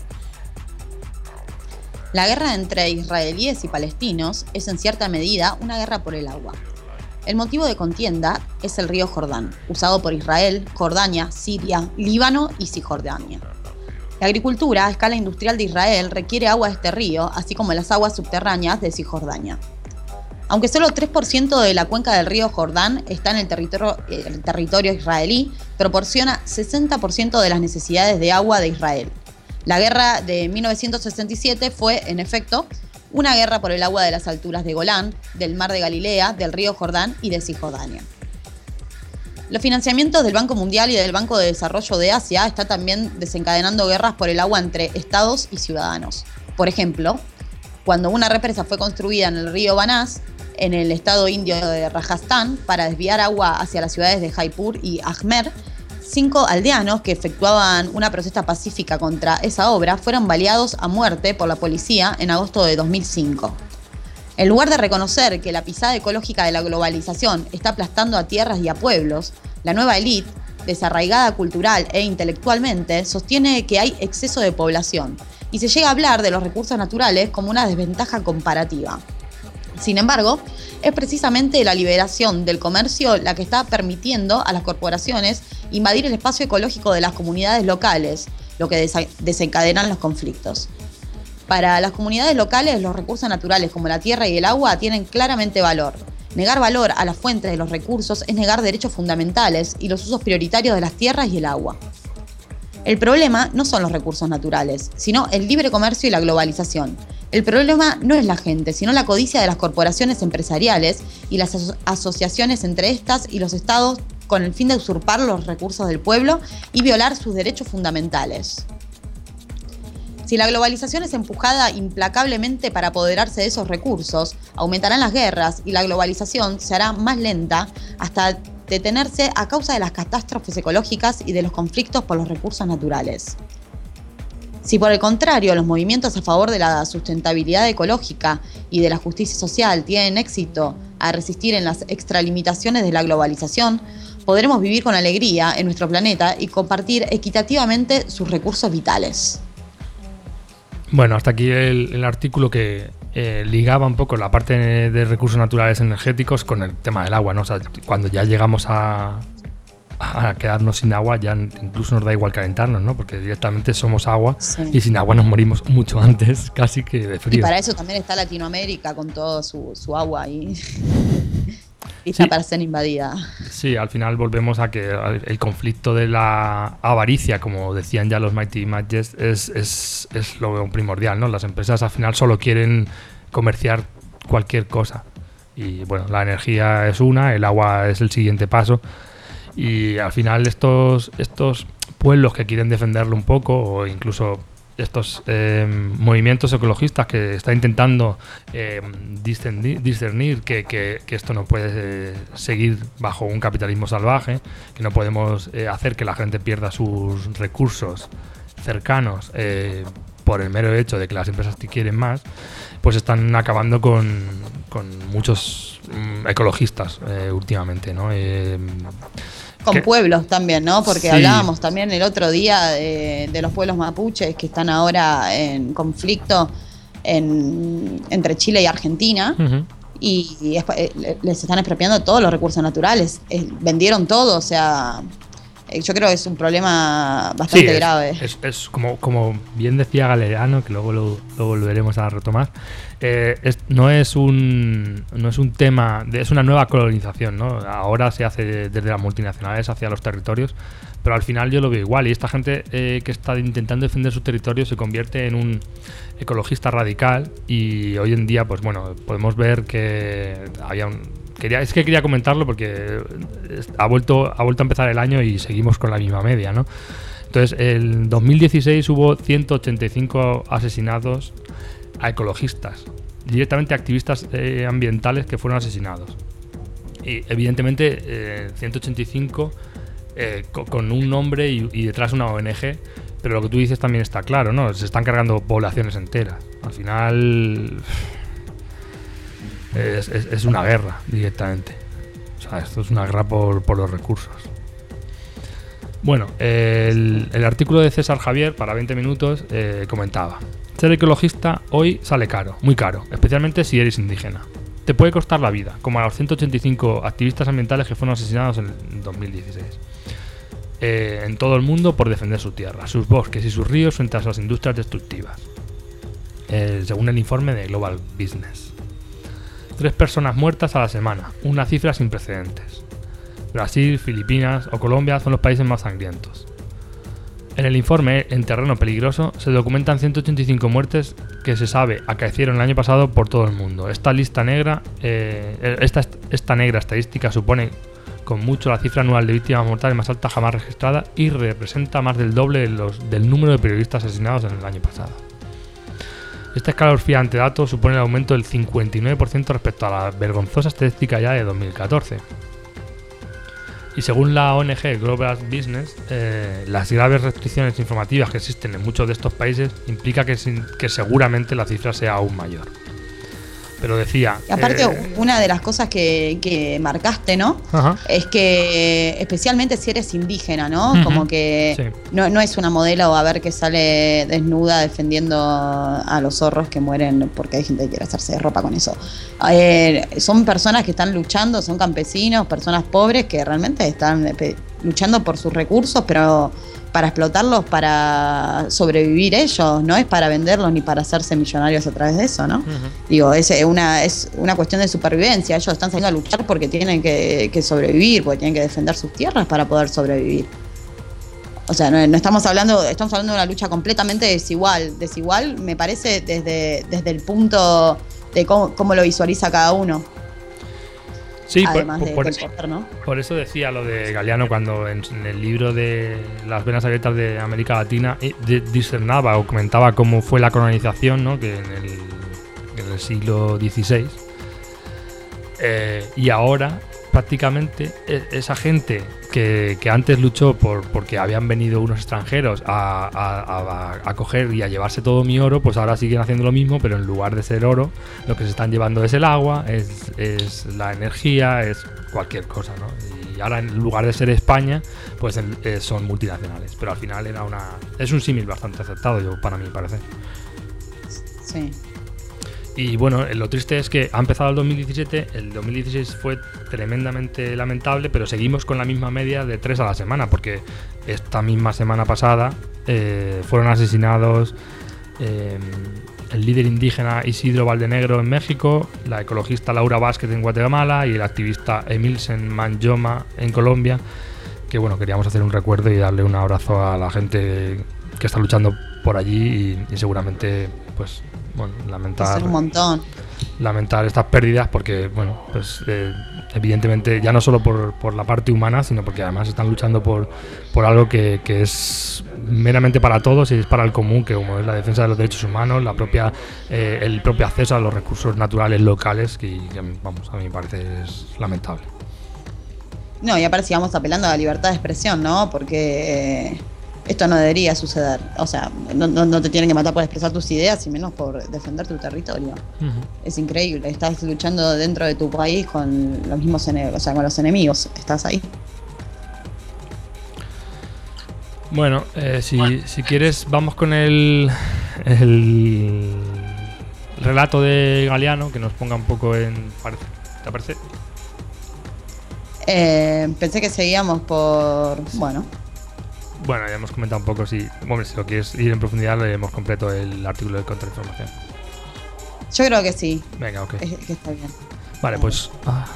La guerra entre israelíes y palestinos es en cierta medida una guerra por el agua. El motivo de contienda es el río Jordán, usado por Israel, Jordania, Siria, Líbano y Cisjordania. La agricultura a escala industrial de Israel requiere agua de este río, así como las aguas subterráneas de Cisjordania. Aunque solo tres por ciento de la cuenca del río Jordán está en el territorio, el territorio israelí, proporciona sesenta por ciento de las necesidades de agua de Israel. La guerra de mil novecientos sesenta y siete fue, en efecto, una guerra por el agua de las alturas de Golán, del mar de Galilea, del río Jordán y de Cisjordania. Los financiamientos del Banco Mundial y del Banco de Desarrollo de Asia están también desencadenando guerras por el agua entre estados y ciudadanos. Por ejemplo, cuando una represa fue construida en el río Banás, en el estado indio de Rajasthan, para desviar agua hacia las ciudades de Jaipur y Ajmer, cinco aldeanos que efectuaban una protesta pacífica contra esa obra fueron baleados a muerte por la policía en agosto de dos mil cinco. En lugar de reconocer que la pisada ecológica de la globalización está aplastando a tierras y a pueblos, la nueva élite, desarraigada cultural e intelectualmente, sostiene que hay exceso de población y se llega a hablar de los recursos naturales como una desventaja comparativa. Sin embargo, es precisamente la liberación del comercio la que está permitiendo a las corporaciones invadir el espacio ecológico de las comunidades locales, lo que desencadenan los conflictos. Para las comunidades locales, los recursos naturales como la tierra y el agua tienen claramente valor. Negar valor a las fuentes de los recursos es negar derechos fundamentales y los usos prioritarios de las tierras y el agua. El problema no son los recursos naturales, sino el libre comercio y la globalización. El problema no es la gente, sino la codicia de las corporaciones empresariales y las aso- asociaciones entre estas y los estados con el fin de usurpar los recursos del pueblo y violar sus derechos fundamentales. Si la globalización es empujada implacablemente para apoderarse de esos recursos, aumentarán las guerras y la globalización se hará más lenta hasta detenerse a causa de las catástrofes ecológicas y de los conflictos por los recursos naturales. Si por el contrario los movimientos a favor de la sustentabilidad ecológica y de la justicia social tienen éxito a resistir en las extralimitaciones de la globalización, podremos vivir con alegría en nuestro planeta y compartir equitativamente sus recursos vitales. Bueno, hasta aquí el, el artículo que eh, ligaba un poco la parte de recursos naturales energéticos con el tema del agua, ¿no? O sea, cuando ya llegamos a, a quedarnos sin agua, ya incluso nos da igual calentarnos, ¿no? Porque directamente somos agua, sí. Y sin agua nos morimos mucho antes, casi que de frío. Y para eso también está Latinoamérica con todo su, su agua ahí. Lista sí. Para ser invadida. Sí, al final volvemos a que el conflicto de la avaricia, como decían ya los Mighty Matches, es, es, es lo primordial, ¿no? Las empresas al final solo quieren comerciar cualquier cosa. Y bueno, la energía es una, el agua es el siguiente paso. Y al final estos, estos pueblos que quieren defenderlo un poco, o incluso estos eh, movimientos ecologistas que están intentando eh, discernir, discernir que, que, que esto no puede eh, seguir bajo un capitalismo salvaje, que no podemos eh, hacer que la gente pierda sus recursos cercanos eh, por el mero hecho de que las empresas te quieren más, pues están acabando con, con muchos mm, ecologistas eh, últimamente, ¿no? Eh, Con ¿Qué? Pueblos también, ¿no? Porque sí. Hablábamos también el otro día de, de los pueblos mapuches que están ahora en conflicto en, entre Chile y Argentina. Uh-huh. Y, y es, les están expropiando todos los recursos naturales. Es, vendieron todo, o sea, yo creo que es un problema bastante sí, es, grave. Es, es como, como bien decía Galeano, que luego lo, lo volveremos a retomar. Eh, es, no es un no es un tema de, es una nueva colonización, ¿no? Ahora se hace desde las multinacionales hacia los territorios, pero al final yo lo veo igual y esta gente eh, que está intentando defender su territorio se convierte en un ecologista radical y hoy en día pues bueno podemos ver que había un quería es que quería comentarlo porque ha vuelto ha vuelto a empezar el año y seguimos con la misma media, ¿no? Entonces en dos mil dieciséis hubo ciento ochenta y cinco asesinados a ecologistas, directamente activistas eh, ambientales que fueron asesinados. Y evidentemente eh, ciento ochenta y cinco eh, con, con un nombre y, y detrás una O N G, pero lo que tú dices también está claro, ¿no? Se están cargando poblaciones enteras. Al final es, es, es una guerra directamente. O sea, esto es una guerra por, por los recursos. Bueno, el, el artículo de César Javier para veinte minutos eh, comentaba: ser ecologista hoy sale caro, muy caro, especialmente si eres indígena. Te puede costar la vida, como a los ciento ochenta y cinco activistas ambientales que fueron asesinados en dos mil dieciséis. Eh, en todo el mundo por defender su tierra, sus bosques y sus ríos frente a las industrias destructivas. Eh, según el informe de Global Business. Tres personas muertas a la semana, una cifra sin precedentes. Brasil, Filipinas o Colombia son los países más sangrientos. En el informe, en terreno peligroso, se documentan ciento ochenta y cinco muertes que se sabe acaecieron el año pasado por todo el mundo. Esta lista negra, eh, esta, esta negra estadística supone con mucho la cifra anual de víctimas mortales más alta jamás registrada y representa más del doble de los, del número de periodistas asesinados en el año pasado. Este escalofriante dato supone el aumento del cincuenta y nueve por ciento respecto a la vergonzosa estadística ya de dos mil catorce. Y según la O N G Global Business, eh, las graves restricciones informativas que existen en muchos de estos países implica que, sin, que seguramente la cifra sea aún mayor. Pero decía... Y aparte, eh, una de las cosas que, que marcaste, ¿no? Ajá. Es que especialmente si eres indígena, ¿no? Uh-huh. Como que sí. no, no es una modelo a ver que sale desnuda defendiendo a los zorros que mueren porque hay gente que quiere hacerse de ropa con eso. Eh, son personas que están luchando, son campesinos, personas pobres que realmente están luchando por sus recursos, pero para explotarlos, para sobrevivir ellos, no es para venderlos ni para hacerse millonarios a través de eso, ¿no? Uh-huh. Digo, es una, es una cuestión de supervivencia. Ellos están saliendo a luchar porque tienen que, que sobrevivir, porque tienen que defender sus tierras para poder sobrevivir. O sea, no, no estamos hablando, estamos hablando de una lucha completamente desigual. Desigual me parece desde, desde el punto de cómo, cómo lo visualiza cada uno. Sí, además por, de, por, del poder, ¿no? Por eso decía lo de Galeano cuando en, en el libro de Las venas abiertas de América Latina de, discernaba o comentaba cómo fue la colonización, ¿no? Que en el, en el siglo dieciséis eh, y ahora prácticamente esa gente que, que antes luchó por porque habían venido unos extranjeros a, a, a, a coger y a llevarse todo mi oro, pues ahora siguen haciendo lo mismo, pero en lugar de ser oro, lo que se están llevando es el agua, es, es la energía, es cualquier cosa, ¿no? Y ahora en lugar de ser España, pues eh, son multinacionales, pero al final era una es un símil bastante aceptado, yo para mi parecer. Sí. Y bueno, lo triste es que ha empezado el dos mil diecisiete, el dos mil dieciséis fue tremendamente lamentable, pero seguimos con la misma media de tres a la semana, porque esta misma semana pasada eh, fueron asesinados eh, el líder indígena Isidro Valdenegro en México, la ecologista Laura Vázquez en Guatemala y el activista Emilsen Manjoma en Colombia, que bueno, queríamos hacer un recuerdo y darle un abrazo a la gente que está luchando por allí y, y seguramente pues bueno, lamentar un montón. lamentar estas pérdidas porque bueno, pues eh, evidentemente ya no solo por, por la parte humana, sino porque además están luchando por, por algo que, que es meramente para todos y es para el común, que como es la defensa de los derechos humanos, la propia eh, el propio acceso a los recursos naturales locales, que, que vamos, a mí me parece es lamentable. No, y aparte sigamos apelando a la libertad de expresión, ¿no? Porque eh, esto no debería suceder. O sea, no, no, no te tienen que matar por expresar tus ideas y menos por defender tu territorio. Uh-huh. Es increíble. Estás luchando dentro de tu país con los mismos enemigos, o sea, con los enemigos. Estás ahí. Bueno, eh, si, si quieres, vamos con el, el relato de Galeano, que nos ponga un poco en... ¿Te parece? Eh, pensé que seguíamos por... Bueno... Bueno, ya hemos comentado un poco, si, bueno, si lo quieres ir en profundidad, leemos completo el artículo de contrainformación. Yo creo que sí. Venga, ok. Es, que está bien. Vale, pues... Ah.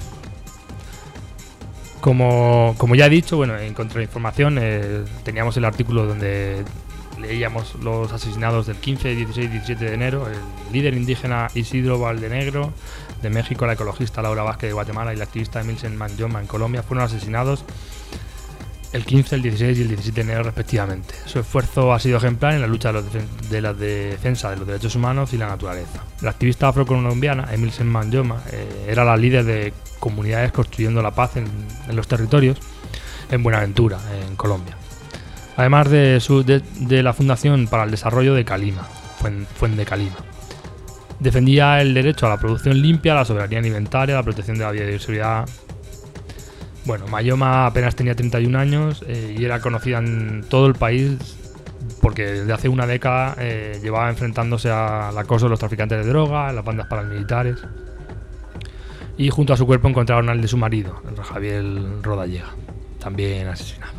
Como, como ya he dicho, bueno, en contrainformación eh, teníamos el artículo donde leíamos los asesinados del quince, dieciséis y diecisiete de enero. El líder indígena Isidro Valdenegro de México, la ecologista Laura Vázquez de Guatemala y la activista Emilsen Manjoma en Colombia fueron asesinados el quince, el dieciséis y el diecisiete de enero respectivamente. Su esfuerzo ha sido ejemplar en la lucha de, los defen- de la defensa de los derechos humanos y la naturaleza. La activista afrocolombiana Emilsen Manjoma eh, era la líder de comunidades construyendo la paz en, en los territorios en Buenaventura, en Colombia. Además de, su, de, de la Fundación para el Desarrollo de Calima, Fuente Calima. Defendía el derecho a la producción limpia, la soberanía alimentaria, la protección de la biodiversidad. Bueno, Manjoma apenas tenía treinta y un años eh, y era conocida en todo el país porque desde hace una década eh, llevaba enfrentándose al acoso de los traficantes de droga, las bandas paramilitares. Y junto a su cuerpo encontraron al de su marido, el Javier Rodallega, también asesinado.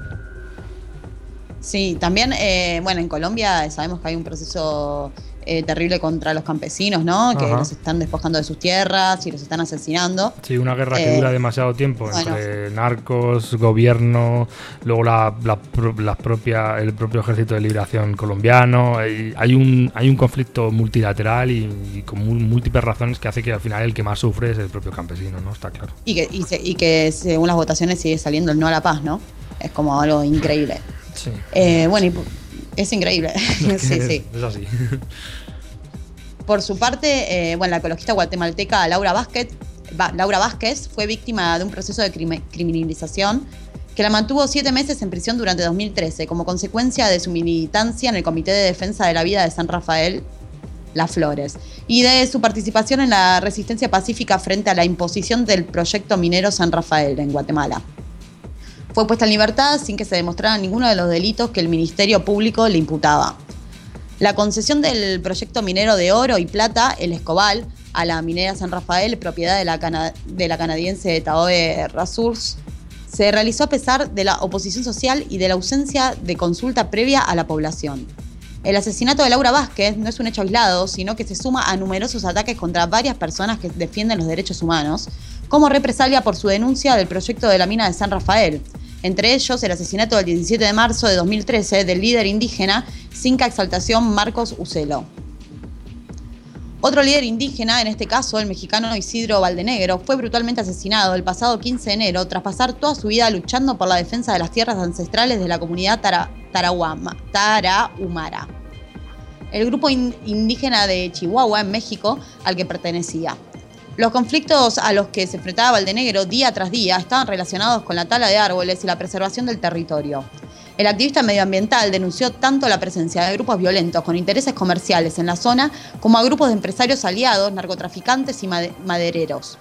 Sí, también, eh, bueno, en Colombia sabemos que hay un proceso eh, terrible contra los campesinos, ¿no? Que Ajá. los están despojando de sus tierras y los están asesinando. Sí, una guerra que eh, dura demasiado tiempo bueno. entre narcos, gobierno, luego la, la, la propia, el propio Ejército de Liberación colombiano. Hay, hay, un, hay un conflicto multilateral y, y con múltiples razones que hace que al final el que más sufre es el propio campesino, ¿no? Está claro. Y que, y, se, y que según las votaciones sigue saliendo el no a la paz, ¿no? Es como algo increíble. Sí. Eh, bueno, y es increíble. sí, sí. Es así. Por su parte, eh, bueno, la ecologista guatemalteca Laura Vázquez, va, Laura Vázquez fue víctima de un proceso de crime, criminalización que la mantuvo siete meses en prisión durante dos mil trece como consecuencia de su militancia en el Comité de Defensa de la Vida de San Rafael Las Flores y de su participación en la resistencia pacífica frente a la imposición del proyecto minero San Rafael en Guatemala. Fue puesta en libertad sin que se demostrara ninguno de los delitos que el Ministerio Público le imputaba. La concesión del proyecto minero de oro y plata, el Escobal, a la minera San Rafael, propiedad de la, cana- de la canadiense Tahoe Resources, se realizó a pesar de la oposición social y de la ausencia de consulta previa a la población. El asesinato de Laura Vázquez no es un hecho aislado, sino que se suma a numerosos ataques contra varias personas que defienden los derechos humanos, como represalia por su denuncia del proyecto de la mina de San Rafael, entre ellos el asesinato del diecisiete de marzo de dos mil trece del líder indígena Cinca Exaltación Marcos Ucelo. Otro líder indígena, en este caso el mexicano Isidro Valdenegro, fue brutalmente asesinado el pasado quince de enero tras pasar toda su vida luchando por la defensa de las tierras ancestrales de la comunidad Tara, Tarahuama, Tarahumara, el grupo indígena de Chihuahua, en México, al que pertenecía. Los conflictos a los que se enfrentaba Valdenegro día tras día estaban relacionados con la tala de árboles y la preservación del territorio. El activista medioambiental denunció tanto la presencia de grupos violentos con intereses comerciales en la zona como a grupos de empresarios aliados, narcotraficantes y madereros.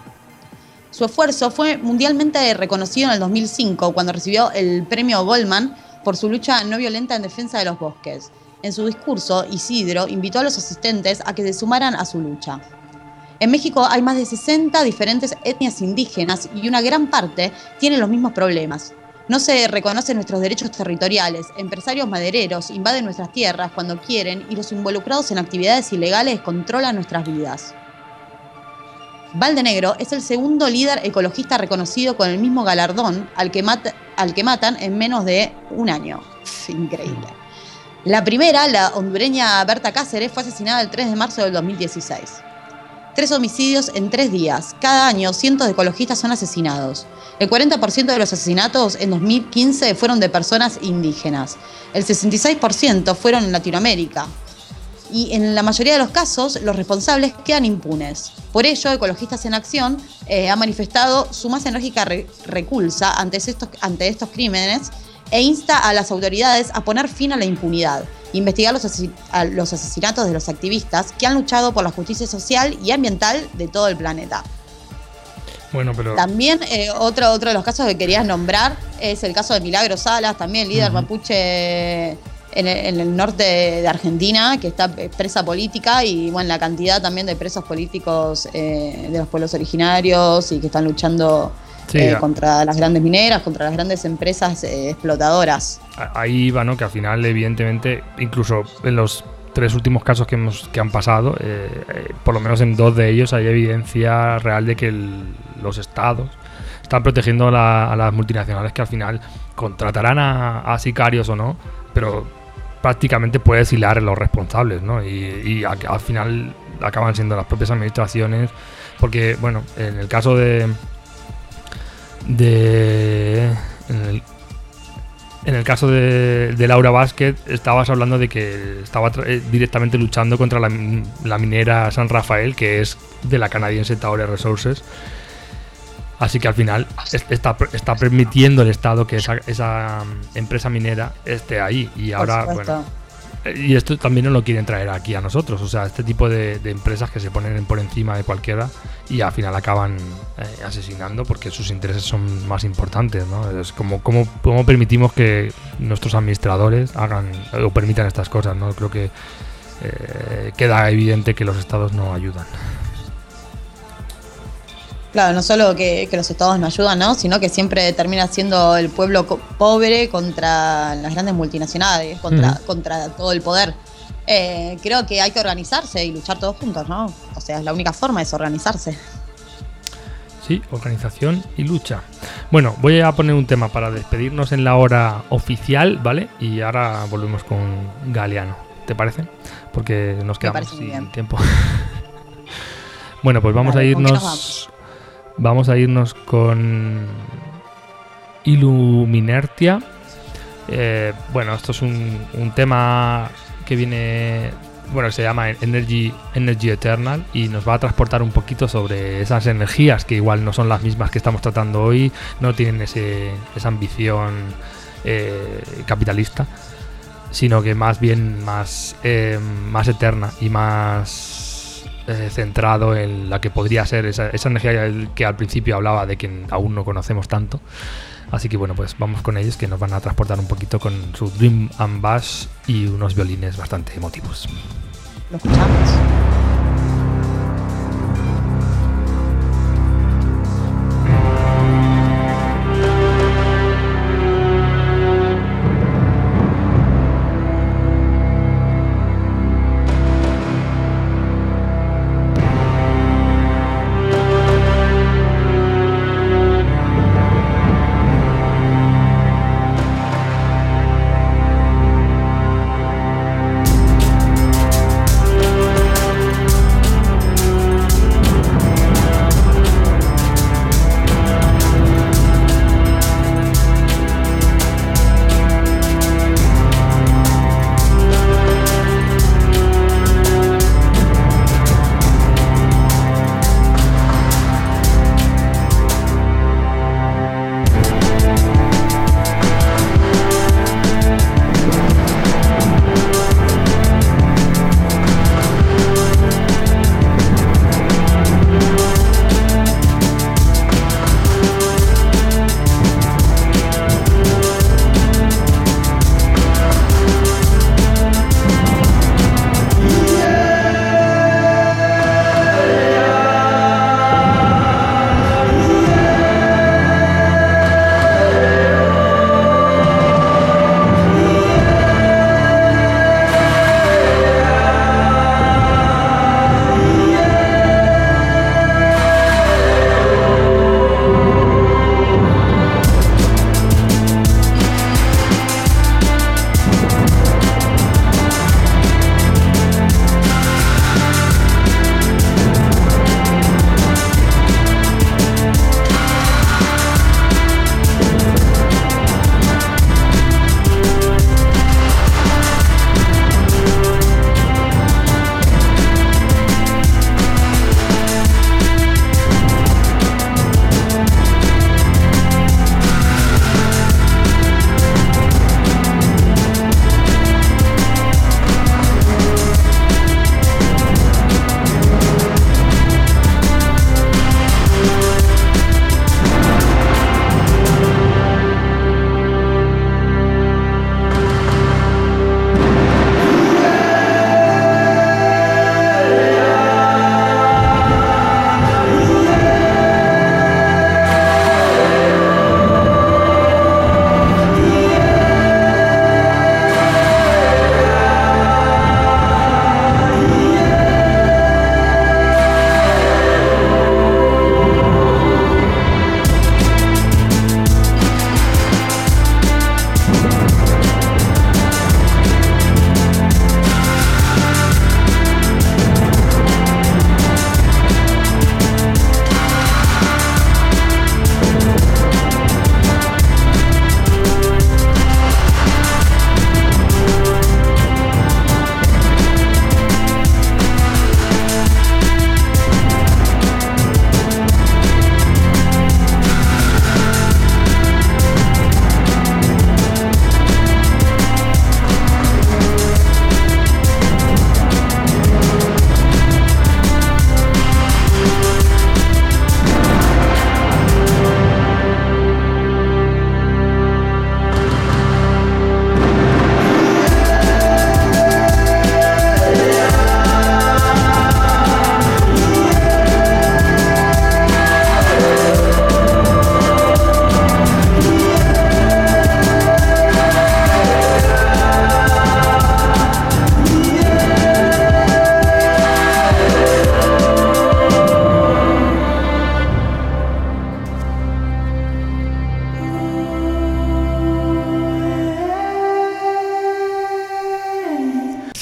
Su esfuerzo fue mundialmente reconocido en el dos mil cinco, cuando recibió el premio Goldman por su lucha no violenta en defensa de los bosques. En su discurso, Isidro invitó a los asistentes a que se sumaran a su lucha. En México hay más de sesenta diferentes etnias indígenas y una gran parte tiene los mismos problemas. No se reconocen nuestros derechos territoriales, empresarios madereros invaden nuestras tierras cuando quieren y los involucrados en actividades ilegales controlan nuestras vidas. Valdenegro es el segundo líder ecologista reconocido con el mismo galardón al que, mata, al que matan en menos de un año. Increíble. La primera, la hondureña Berta Cáceres, fue asesinada el tres de marzo del dos mil dieciséis. Tres homicidios en tres días. Cada año, cientos de ecologistas son asesinados. El cuarenta por ciento de los asesinatos en dos mil quince fueron de personas indígenas. El sesenta y seis por ciento fueron en Latinoamérica. Y en la mayoría de los casos, los responsables quedan impunes. Por ello, Ecologistas en Acción eh, ha manifestado su más enérgica re- repulsa ante estos, ante estos crímenes e insta a las autoridades a poner fin a la impunidad, investigar los, ases- a los asesinatos de los activistas que han luchado por la justicia social y ambiental de todo el planeta. Bueno, pero... También eh, otro, otro de los casos que querías nombrar es el caso de Milagro Salas, también líder uh-huh. mapuche en el, en el norte de Argentina, que está presa política, y bueno, la cantidad también de presos políticos eh, de los pueblos originarios y que están luchando sí, eh, contra las grandes mineras, contra las grandes empresas eh, explotadoras. Ahí va, ¿no? Que al final, evidentemente, incluso en los tres últimos casos que, hemos, que han pasado, eh, eh, por lo menos en dos de ellos hay evidencia real de que el, los estados están protegiendo la, a las multinacionales, que al final contratarán a, a sicarios o no, pero prácticamente puedes hilar a los responsables, ¿no? Y, y a, al final acaban siendo las propias administraciones, porque, bueno, en el caso de... de en el, En el caso de, de Laura Vázquez, estabas hablando de que estaba tra- directamente luchando contra la, la minera San Rafael, que es de la canadiense Taure Resources. Así que al final es, está, está permitiendo el Estado que esa, esa empresa minera esté ahí. Y ahora, bueno, y esto también nos lo quieren traer aquí a nosotros. O sea, este tipo de, de empresas que se ponen por encima de cualquiera y al final acaban eh, asesinando porque sus intereses son más importantes, ¿no? Es como cómo, cómo permitimos que nuestros administradores hagan o permitan estas cosas, ¿no? Creo que eh, queda evidente que los estados no ayudan. Claro, no solo que, que los estados no ayudan, ¿no? Sino que siempre termina siendo el pueblo co- pobre contra las grandes multinacionales, contra, uh-huh. contra todo el poder. Eh, creo que hay que organizarse y luchar todos juntos, ¿no? O sea, la única forma es organizarse. Sí, organización y lucha. Bueno, voy a poner un tema para despedirnos en la hora oficial, ¿vale? Y ahora volvemos con Galeano, ¿te parece? Porque nos quedamos sin tiempo. Bueno, pues vamos vale, a irnos... Vamos? vamos a irnos con Illuminertia. Eh, bueno, esto es un, un tema que viene... Bueno, se llama Energy, Energy Eternal y nos va a transportar un poquito sobre esas energías que igual no son las mismas que estamos tratando hoy, no tienen ese, esa ambición eh, capitalista, sino que más bien más, eh, más eterna y más eh, centrado en la que podría ser esa, esa energía que al principio hablaba de que aún no conocemos tanto. Así que bueno, pues vamos con ellos, que nos van a transportar un poquito con su Dream and Bass y unos violines bastante emotivos. Lo escuchamos.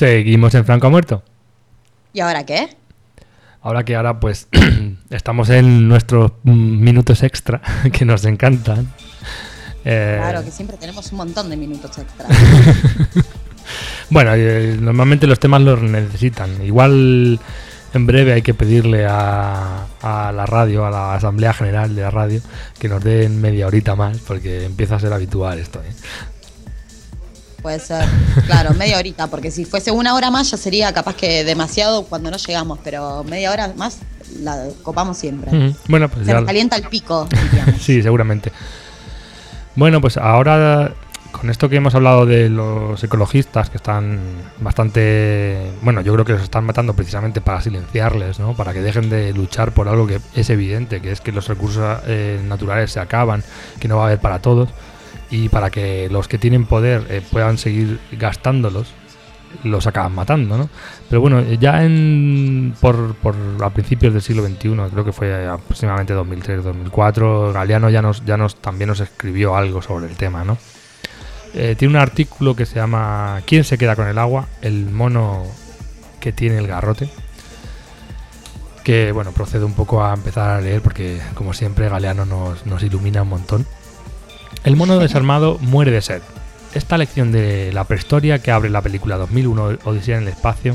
Seguimos en Franco ha muerto. ¿Y ahora qué? Ahora que ahora pues estamos en nuestros minutos extra que nos encantan. Eh... Claro, que siempre tenemos un montón de minutos extra. Bueno, eh, normalmente los temas los necesitan. Igual en breve hay que pedirle a, a la radio, a la Asamblea General de la Radio, que nos den media horita más, porque empieza a ser habitual esto, ¿eh? Puede ser, claro, media horita, porque si fuese una hora más ya sería capaz que demasiado cuando no llegamos, pero media hora más la copamos siempre. Mm-hmm. Bueno, pues se ya... nos calienta el pico, diríamos. Sí, seguramente. Bueno, pues ahora con esto que hemos hablado de los ecologistas que están bastante... Bueno, yo creo que los están matando precisamente para silenciarles, ¿no? Para que dejen de luchar por algo que es evidente, que es que los recursos eh, naturales se acaban, que no va a haber para todos. Y para que los que tienen poder eh, puedan seguir gastándolos, los acaban matando, ¿no? Pero bueno, ya en por, por a principios del siglo veintiuno, creo que fue aproximadamente dos mil tres dos mil cuatro, Galeano ya nos ya nos también nos escribió algo sobre el tema, ¿no? Eh, tiene un artículo que se llama ¿Quién se queda con el agua? El mono que tiene el garrote. Que bueno, procedo un poco a empezar a leer porque como siempre Galeano nos, nos ilumina un montón. El mono desarmado muere de sed. Esta lección de la prehistoria que abre la película dos mil uno Odisea en el espacio.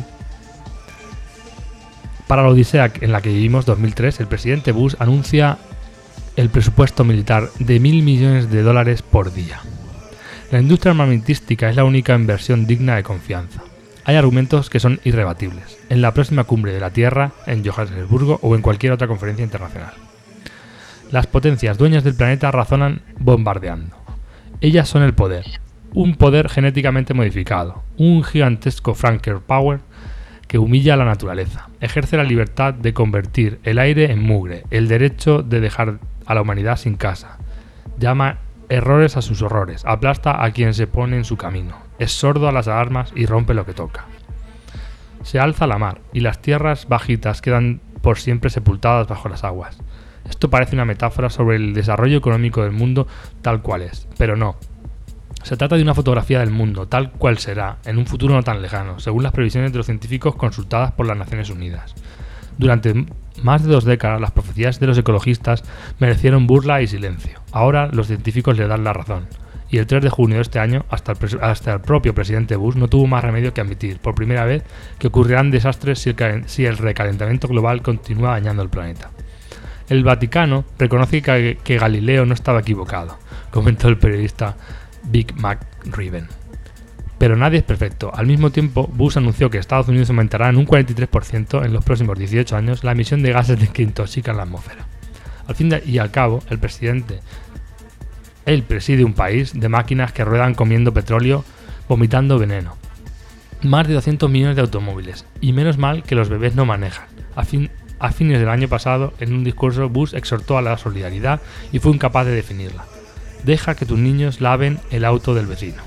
Para la Odisea en la que vivimos dos mil tres, el presidente Bush anuncia el presupuesto militar de mil millones de dólares por día. La industria armamentística es la única inversión digna de confianza. Hay argumentos que son irrebatibles. En la próxima cumbre de la Tierra, en Johannesburgo o en cualquier otra conferencia internacional. Las potencias dueñas del planeta razonan bombardeando. Ellas son el poder, un poder genéticamente modificado, un gigantesco Franker Power que humilla a la naturaleza, ejerce la libertad de convertir el aire en mugre, el derecho de dejar a la humanidad sin casa, llama errores a sus horrores, aplasta a quien se pone en su camino, es sordo a las alarmas y rompe lo que toca. Se alza la mar y las tierras bajitas quedan por siempre sepultadas bajo las aguas. Esto parece una metáfora sobre el desarrollo económico del mundo tal cual es, pero no. Se trata de una fotografía del mundo tal cual será en un futuro no tan lejano, según las previsiones de los científicos consultadas por las Naciones Unidas. Durante más de dos décadas, las profecías de los ecologistas merecieron burla y silencio. Ahora los científicos le dan la razón. Y el tres de junio de este año, hasta el, pres- hasta el propio presidente Bush no tuvo más remedio que admitir, por primera vez, que ocurrirán desastres si el, cal- si el recalentamiento global continúa dañando el planeta. El Vaticano reconoce que, que Galileo no estaba equivocado, comentó el periodista Vic McRiven. Pero nadie es perfecto. Al mismo tiempo, Bush anunció que Estados Unidos aumentará en un cuarenta y tres por ciento en los próximos dieciocho años la emisión de gases que intoxican la atmósfera. Al fin de, y al cabo, el presidente, él preside un país de máquinas que ruedan comiendo petróleo, vomitando veneno. Más de doscientos millones de automóviles, y menos mal que los bebés no manejan. A fin A fines del año pasado, en un discurso, Bush exhortó a la solidaridad y fue incapaz de definirla. Deja que tus niños laven el auto del vecino.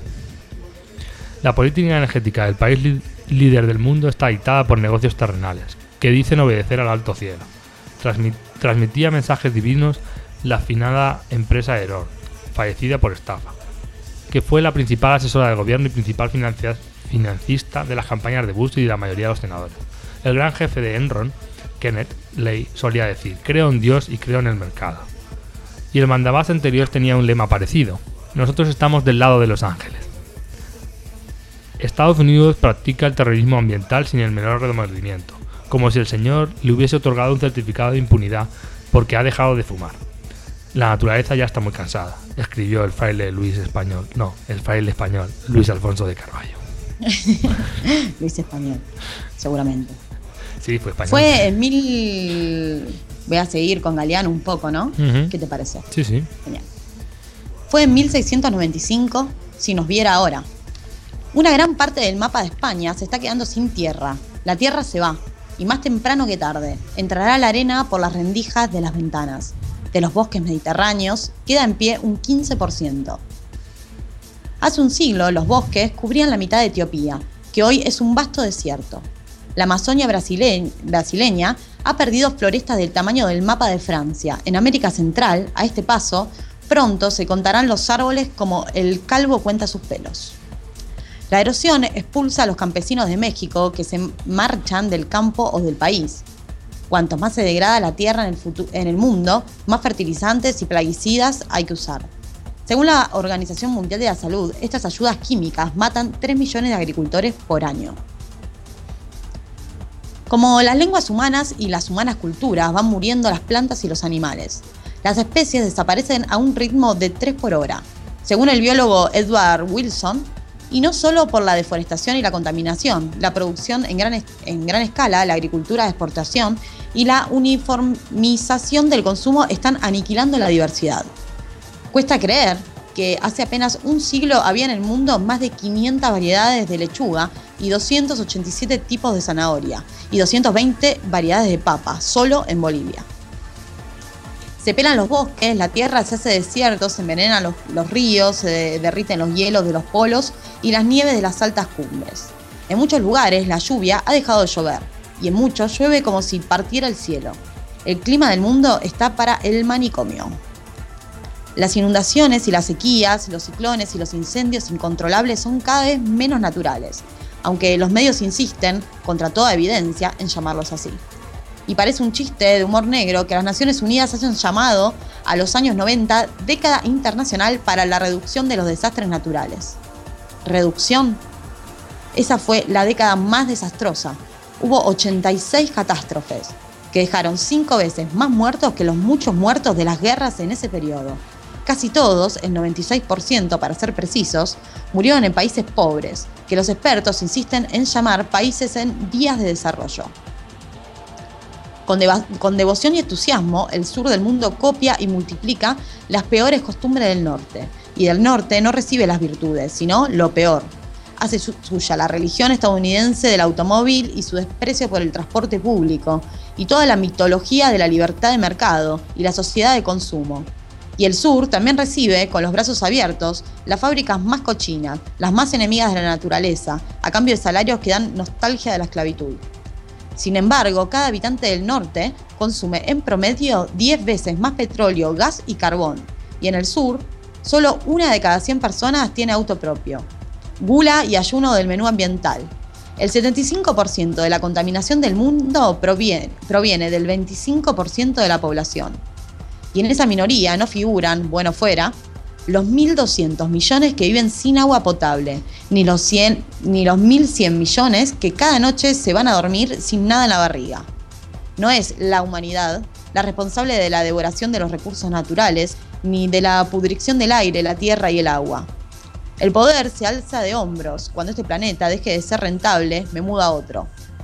La política energética del país li- líder del mundo está dictada por negocios terrenales, que dicen obedecer al alto cielo. Transmit- transmitía mensajes divinos la afinada empresa Eror, fallecida por estafa, que fue la principal asesora del gobierno y principal financia- financista de las campañas de Bush y de la mayoría de los senadores. El gran jefe de Enron, Kenneth Lay, solía decir: creo en Dios y creo en el mercado. Y el mandamás anterior tenía un lema parecido: nosotros estamos del lado de los ángeles. Estados Unidos practica el terrorismo ambiental sin el menor remordimiento, como si el señor le hubiese otorgado un certificado de impunidad porque ha dejado de fumar. La naturaleza ya está muy cansada, escribió el fraile Luis español, no, el fraile español Luis Alfonso de Carvalho. Luis Español, seguramente. Sí, fue español. Fue en mil... Voy a seguir con Galeano un poco, ¿no? Uh-huh. ¿Qué te parece? Sí, sí. Genial. Fue en mil seiscientos noventa y cinco, si nos viera ahora. Una gran parte del mapa de España se está quedando sin tierra. La tierra se va, y más temprano que tarde, entrará la arena por las rendijas de las ventanas. De los bosques mediterráneos queda en pie un quince por ciento. Hace un siglo, los bosques cubrían la mitad de Etiopía, que hoy es un vasto desierto. La Amazonia brasile- brasileña ha perdido florestas del tamaño del mapa de Francia. En América Central, a este paso, pronto se contarán los árboles como el calvo cuenta sus pelos. La erosión expulsa a los campesinos de México que se marchan del campo o del país. Cuanto más se degrada la tierra en el, futuro, en el mundo, más fertilizantes y plaguicidas hay que usar. Según la Organización Mundial de la Salud, estas ayudas químicas matan tres millones de agricultores por año. Como las lenguas humanas y las humanas culturas, van muriendo las plantas y los animales. Las especies desaparecen a un ritmo de tres por hora, según el biólogo Edward Wilson, y no solo por la deforestación y la contaminación, la producción en gran, en gran escala, la agricultura de exportación y la uniformización del consumo están aniquilando la diversidad. Cuesta creer que hace apenas un siglo había en el mundo más de quinientas variedades de lechuga y doscientos ochenta y siete tipos de zanahoria y doscientas veinte variedades de papa, solo en Bolivia. Se pelan los bosques, la tierra se hace desierto, se envenenan los, los ríos, se derriten los hielos de los polos y las nieves de las altas cumbres. En muchos lugares la lluvia ha dejado de llover y en muchos llueve como si partiera el cielo. El clima del mundo está para el manicomio. Las inundaciones y las sequías, los ciclones y los incendios incontrolables son cada vez menos naturales, aunque los medios insisten, contra toda evidencia, en llamarlos así. Y parece un chiste de humor negro que las Naciones Unidas hayan llamado a los años noventa década internacional para la reducción de los desastres naturales. ¿Reducción? Esa fue la década más desastrosa. Hubo ochenta y seis catástrofes, que dejaron cinco veces más muertos que los muchos muertos de las guerras en ese periodo. Casi todos, el noventa y seis por ciento para ser precisos, murieron en países pobres, que los expertos insisten en llamar países en vías de desarrollo. Con, deva- con devoción y entusiasmo, el sur del mundo copia y multiplica las peores costumbres del norte, y del norte no recibe las virtudes, sino lo peor. Hace su- suya la religión estadounidense del automóvil y su desprecio por el transporte público, y toda la mitología de la libertad de mercado y la sociedad de consumo. Y el sur también recibe, con los brazos abiertos, las fábricas más cochinas, las más enemigas de la naturaleza, a cambio de salarios que dan nostalgia de la esclavitud. Sin embargo, cada habitante del norte consume en promedio diez veces más petróleo, gas y carbón. Y en el sur, solo una de cada cien personas tiene auto propio. Gula y ayuno del menú ambiental. El setenta y cinco por ciento de la contaminación del mundo proviene, proviene del veinticinco por ciento de la población. Y en esa minoría no figuran, bueno fuera, los mil doscientos millones que viven sin agua potable, ni los, cien, ni los mil cien millones que cada noche se van a dormir sin nada en la barriga. No es la humanidad la responsable de la devoración de los recursos naturales, ni de la pudrición del aire, la tierra y el agua. El poder se alza de hombros. Cuando este planeta deje de ser rentable, me muda a otro.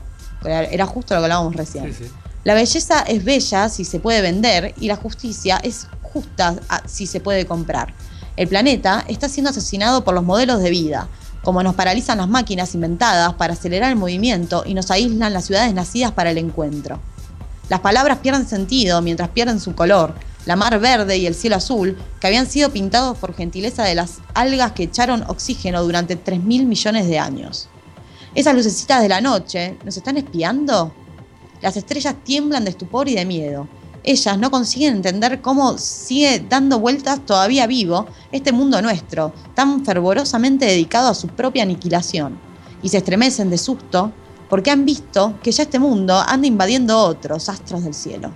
Era justo lo que hablábamos recién. Sí, sí. La belleza es bella si se puede vender y la justicia es justa si se puede comprar. El planeta está siendo asesinado por los modelos de vida, como nos paralizan las máquinas inventadas para acelerar el movimiento y nos aíslan las ciudades nacidas para el encuentro. Las palabras pierden sentido mientras pierden su color, la mar verde y el cielo azul, que habían sido pintados por gentileza de las algas que echaron oxígeno durante tres mil millones de años. Esas lucecitas de la noche, ¿nos están espiando? Las estrellas tiemblan de estupor y de miedo. Ellas no consiguen entender cómo sigue dando vueltas todavía vivo este mundo nuestro, tan fervorosamente dedicado a su propia aniquilación. Y se estremecen de susto porque han visto que ya este mundo anda invadiendo otros astros del cielo.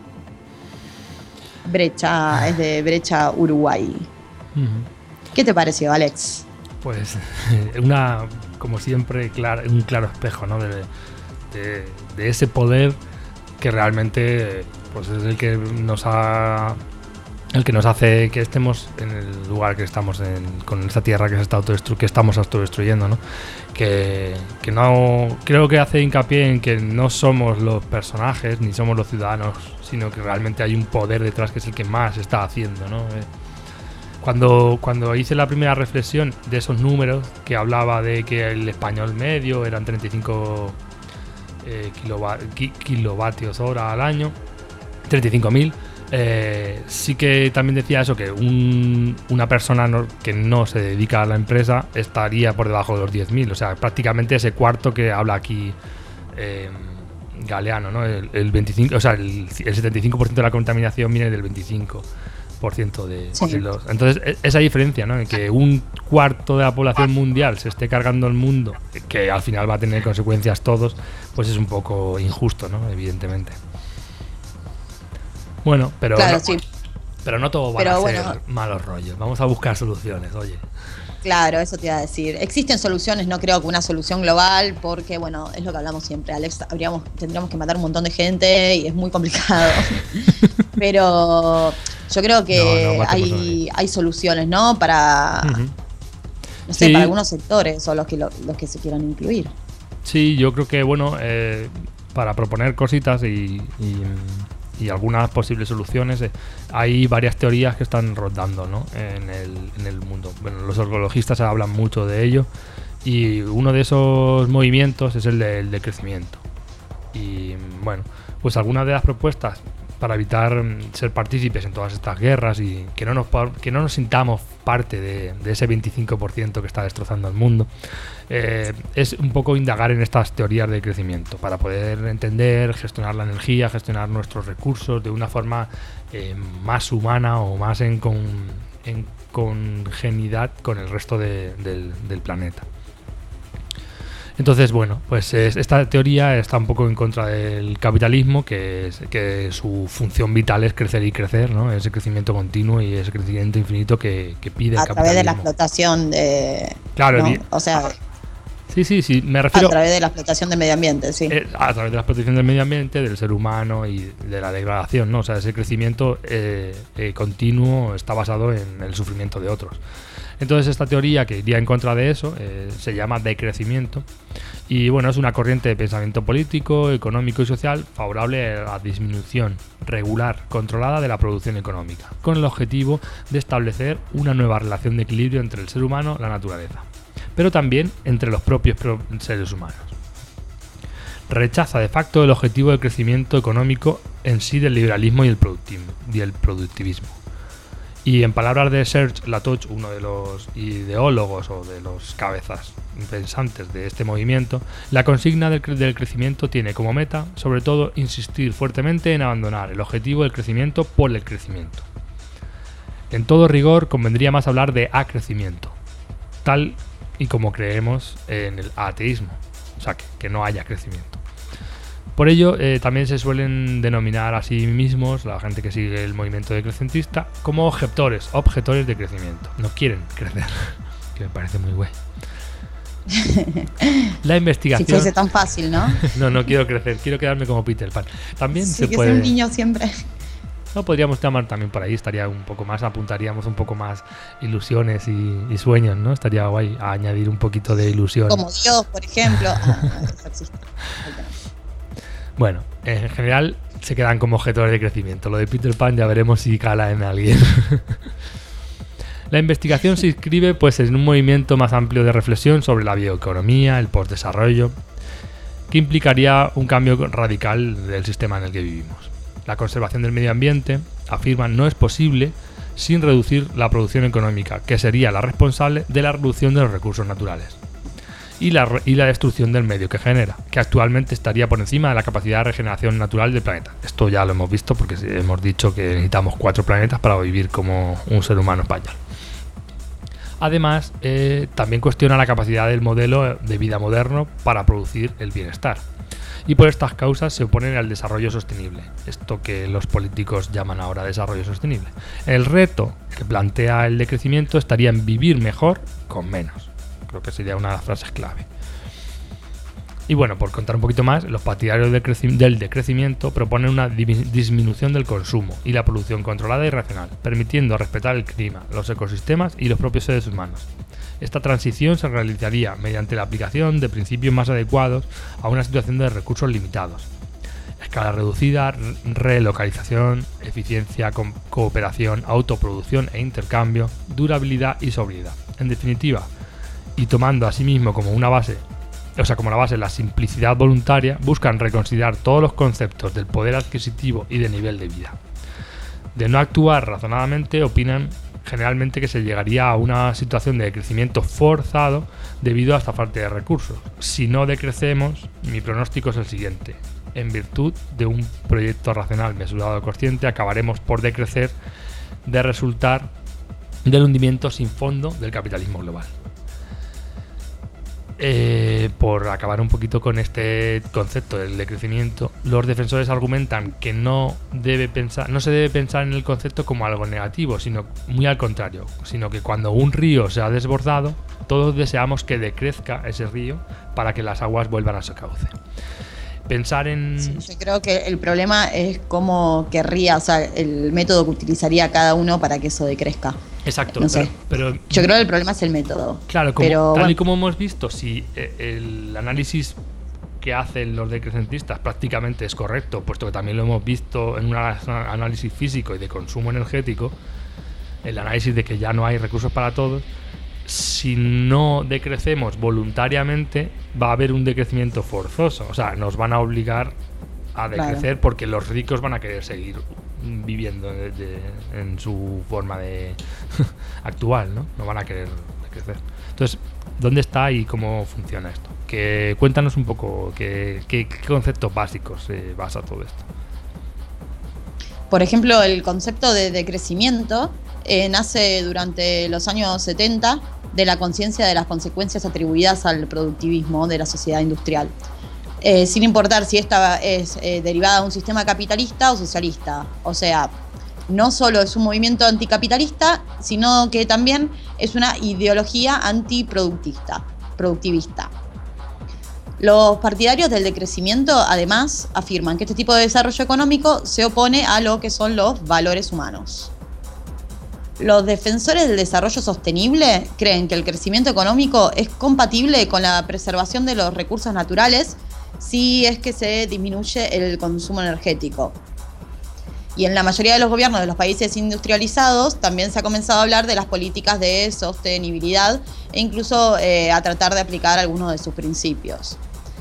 Brecha, es de Brecha, Uruguay. Uh-huh. ¿Qué te pareció, Alex? Pues una, como siempre, clar, un claro espejo, ¿no? de, de, de ese poder que realmente pues es el que nos ha el que nos hace que estemos en el lugar que estamos en, con esta tierra que se está autodestru- que estamos autodestruyendo, ¿no? Que, que no creo que hace hincapié en que no somos los personajes ni somos los ciudadanos, sino que realmente hay un poder detrás que es el que más está haciendo, ¿no? Cuando, cuando hice la primera reflexión de esos números, que hablaba de que el español medio eran treinta y cinco eh, kilova- ki- kilovatios hora al año, treinta y cinco mil, eh, sí que también decía eso, que un, una persona no, que no se dedica a la empresa estaría por debajo de los diez mil, o sea, prácticamente ese cuarto que habla aquí eh, Galeano, ¿no? El, el veinticinco, o sea, el, el setenta y cinco por ciento de la contaminación viene del veinticinco por ciento por ciento de, Sí. de los... Entonces, e- esa diferencia, ¿no? En que un cuarto de la población mundial se esté cargando el mundo, que al final va a tener consecuencias todos, pues es un poco injusto, ¿no? Evidentemente. Bueno, pero... Claro, no, sí. Pero no todo van Pero a bueno. ser malos rollos. Vamos a buscar soluciones, oye. Claro, eso te iba a decir. Existen soluciones, no creo que una solución global, porque bueno, es lo que hablamos siempre, Alex, habríamos, tendríamos que matar un montón de gente y es muy complicado. Pero yo creo que No, no matemos a hay, nadie. hay soluciones, ¿no? Para, Ujú. no sé, Sí. para algunos sectores o los que lo- los que se quieran incluir. Sí, yo creo que, bueno, eh, para proponer cositas y, y, y algunas posibles soluciones, eh, hay varias teorías que están rondando, ¿no? en, el, en el mundo. Bueno, los ecologistas hablan mucho de ello y uno de esos movimientos es el del decrecimiento. Y bueno, pues algunas de las propuestas para evitar mm, ser partícipes en todas estas guerras y que no nos, pa- que no nos sintamos parte de, de ese veinticinco por ciento que está destrozando el mundo, eh, es un poco indagar en estas teorías de crecimiento para poder entender, gestionar la energía, gestionar nuestros recursos de una forma eh, más humana o más en, con, en congenidad con el resto de- del, del planeta. Entonces, bueno, pues es- esta teoría está un poco en contra del capitalismo, que, es, que su función vital es crecer y crecer, ¿no? Ese crecimiento continuo y ese crecimiento infinito que, que pide A el través de la capitalismo. explotación de. Claro, ¿no? di- O sea, Sí, sí, sí, me a refiero través de la explotación del medio ambiente, sí. eh, a través de la protección del medio ambiente, del ser humano y de la degradación, ¿no? O sea, ese crecimiento eh, eh, continuo está basado en el sufrimiento de otros. Entonces esta teoría, que iría en contra de eso, eh, se llama decrecimiento y bueno, es una corriente de pensamiento político, económico y social favorable a la disminución regular, controlada de la producción económica, con el objetivo de establecer una nueva relación de equilibrio entre el ser humano y la naturaleza, pero también entre los propios pro- seres humanos. Rechaza de facto el objetivo del crecimiento económico en sí del liberalismo y el productivismo. Y el productivismo. Y en palabras de Serge Latouche, uno de los ideólogos o de los cabezas pensantes de este movimiento, la consigna del, cre- del crecimiento tiene como meta, sobre todo, insistir fuertemente en abandonar el objetivo del crecimiento por el crecimiento. En todo rigor, convendría más hablar de acrecimiento, tal y como creemos en el ateísmo, o sea, que, que no haya crecimiento. Por ello, eh, también se suelen denominar a sí mismos, la gente que sigue el movimiento decrecentista, como objetores, objetores de crecimiento. No quieren crecer, que me parece muy guay. La Si investigación... fuese tan fácil, ¿no? No, no quiero crecer, quiero quedarme como Peter Pan. También Sí, se que puede... sea un niño siempre. No, podríamos llamar también por ahí, estaría un poco más, apuntaríamos un poco más ilusiones y, y sueños, ¿no? Estaría guay a añadir un poquito de ilusión. Como Dios, por ejemplo. Ah, eso existe. Ahí tenés. Bueno, en general se quedan como objetores de crecimiento. Lo de Peter Pan ya veremos si cala en alguien. La investigación se inscribe pues en un movimiento más amplio de reflexión sobre la bioeconomía, el postdesarrollo, que implicaría un cambio radical del sistema en el que vivimos. La conservación del medio ambiente, afirman, no es posible sin reducir la producción económica, que sería la responsable de la reducción de los recursos naturales y la, re- y la destrucción del medio que genera, que actualmente estaría por encima de la capacidad de regeneración natural del planeta. Esto ya lo hemos visto porque hemos dicho que necesitamos cuatro planetas para vivir como un ser humano español. Además, eh, también cuestiona la capacidad del modelo de vida moderno para producir el bienestar. Y por estas causas se oponen al desarrollo sostenible, esto que los políticos llaman ahora desarrollo sostenible. El reto que plantea el decrecimiento estaría en vivir mejor con menos. Creo que sería una de las frases clave. Y bueno, por contar un poquito más, los partidarios del, creci- del decrecimiento proponen una divi- disminución del consumo y la producción controlada y racional, permitiendo respetar el clima, los ecosistemas y los propios seres humanos. Esta transición se realizaría mediante la aplicación de principios más adecuados a una situación de recursos limitados. Escala reducida, re- relocalización, eficiencia, co- cooperación, autoproducción e intercambio, durabilidad y sobriedad. En definitiva, y tomando a sí mismo como una base, o sea, como la base la simplicidad voluntaria, buscan reconsiderar todos los conceptos del poder adquisitivo y de nivel de vida. De no actuar razonadamente, opinan generalmente que se llegaría a una situación de crecimiento forzado debido a esta falta de recursos. Si no decrecemos, mi pronóstico es el siguiente. En virtud de un proyecto racional, mesurado y consciente, acabaremos por decrecer de resultar del hundimiento sin fondo del capitalismo global. Eh, por acabar un poquito con este concepto del decrecimiento, los defensores argumentan que no debe pensar, no se debe pensar en el concepto como algo negativo, sino muy al contrario, sino que cuando un río se ha desbordado, todos deseamos que decrezca ese río para que las aguas vuelvan a su cauce. Pensar en... Sí, yo creo que el problema es cómo querría, o sea, el método que utilizaría cada uno para que eso decrezca. Exacto, no sé. pero, pero yo creo que el problema es el método. Claro, como, pero, tal bueno. y como hemos visto, si el análisis que hacen los decrecentistas prácticamente es correcto, puesto que también lo hemos visto en un análisis físico y de consumo energético, el análisis de que ya no hay recursos para todos, si no decrecemos voluntariamente, va a haber un decrecimiento forzoso. O sea, nos van a obligar a decrecer, claro, porque los ricos van a querer seguir viviendo de, de, en su forma de actual, ¿no? No van a querer decrecer. Entonces, ¿dónde está y cómo funciona esto? Que cuéntanos un poco qué, qué, qué conceptos básicos se basa todo esto. Por ejemplo, el concepto de decrecimiento eh, nace durante los años setenta de la conciencia de las consecuencias atribuidas al productivismo de la sociedad industrial. Eh, sin importar si esta es eh, derivada de un sistema capitalista o socialista. O sea, no solo es un movimiento anticapitalista, sino que también es una ideología antiproductista, productivista. Los partidarios del decrecimiento, además, afirman que este tipo de desarrollo económico se opone a lo que son los valores humanos. Los defensores del desarrollo sostenible creen que el crecimiento económico es compatible con la preservación de los recursos naturales si es que se disminuye el consumo energético. Y en la mayoría de los gobiernos de los países industrializados también se ha comenzado a hablar de las políticas de sostenibilidad e incluso eh, a tratar de aplicar algunos de sus principios.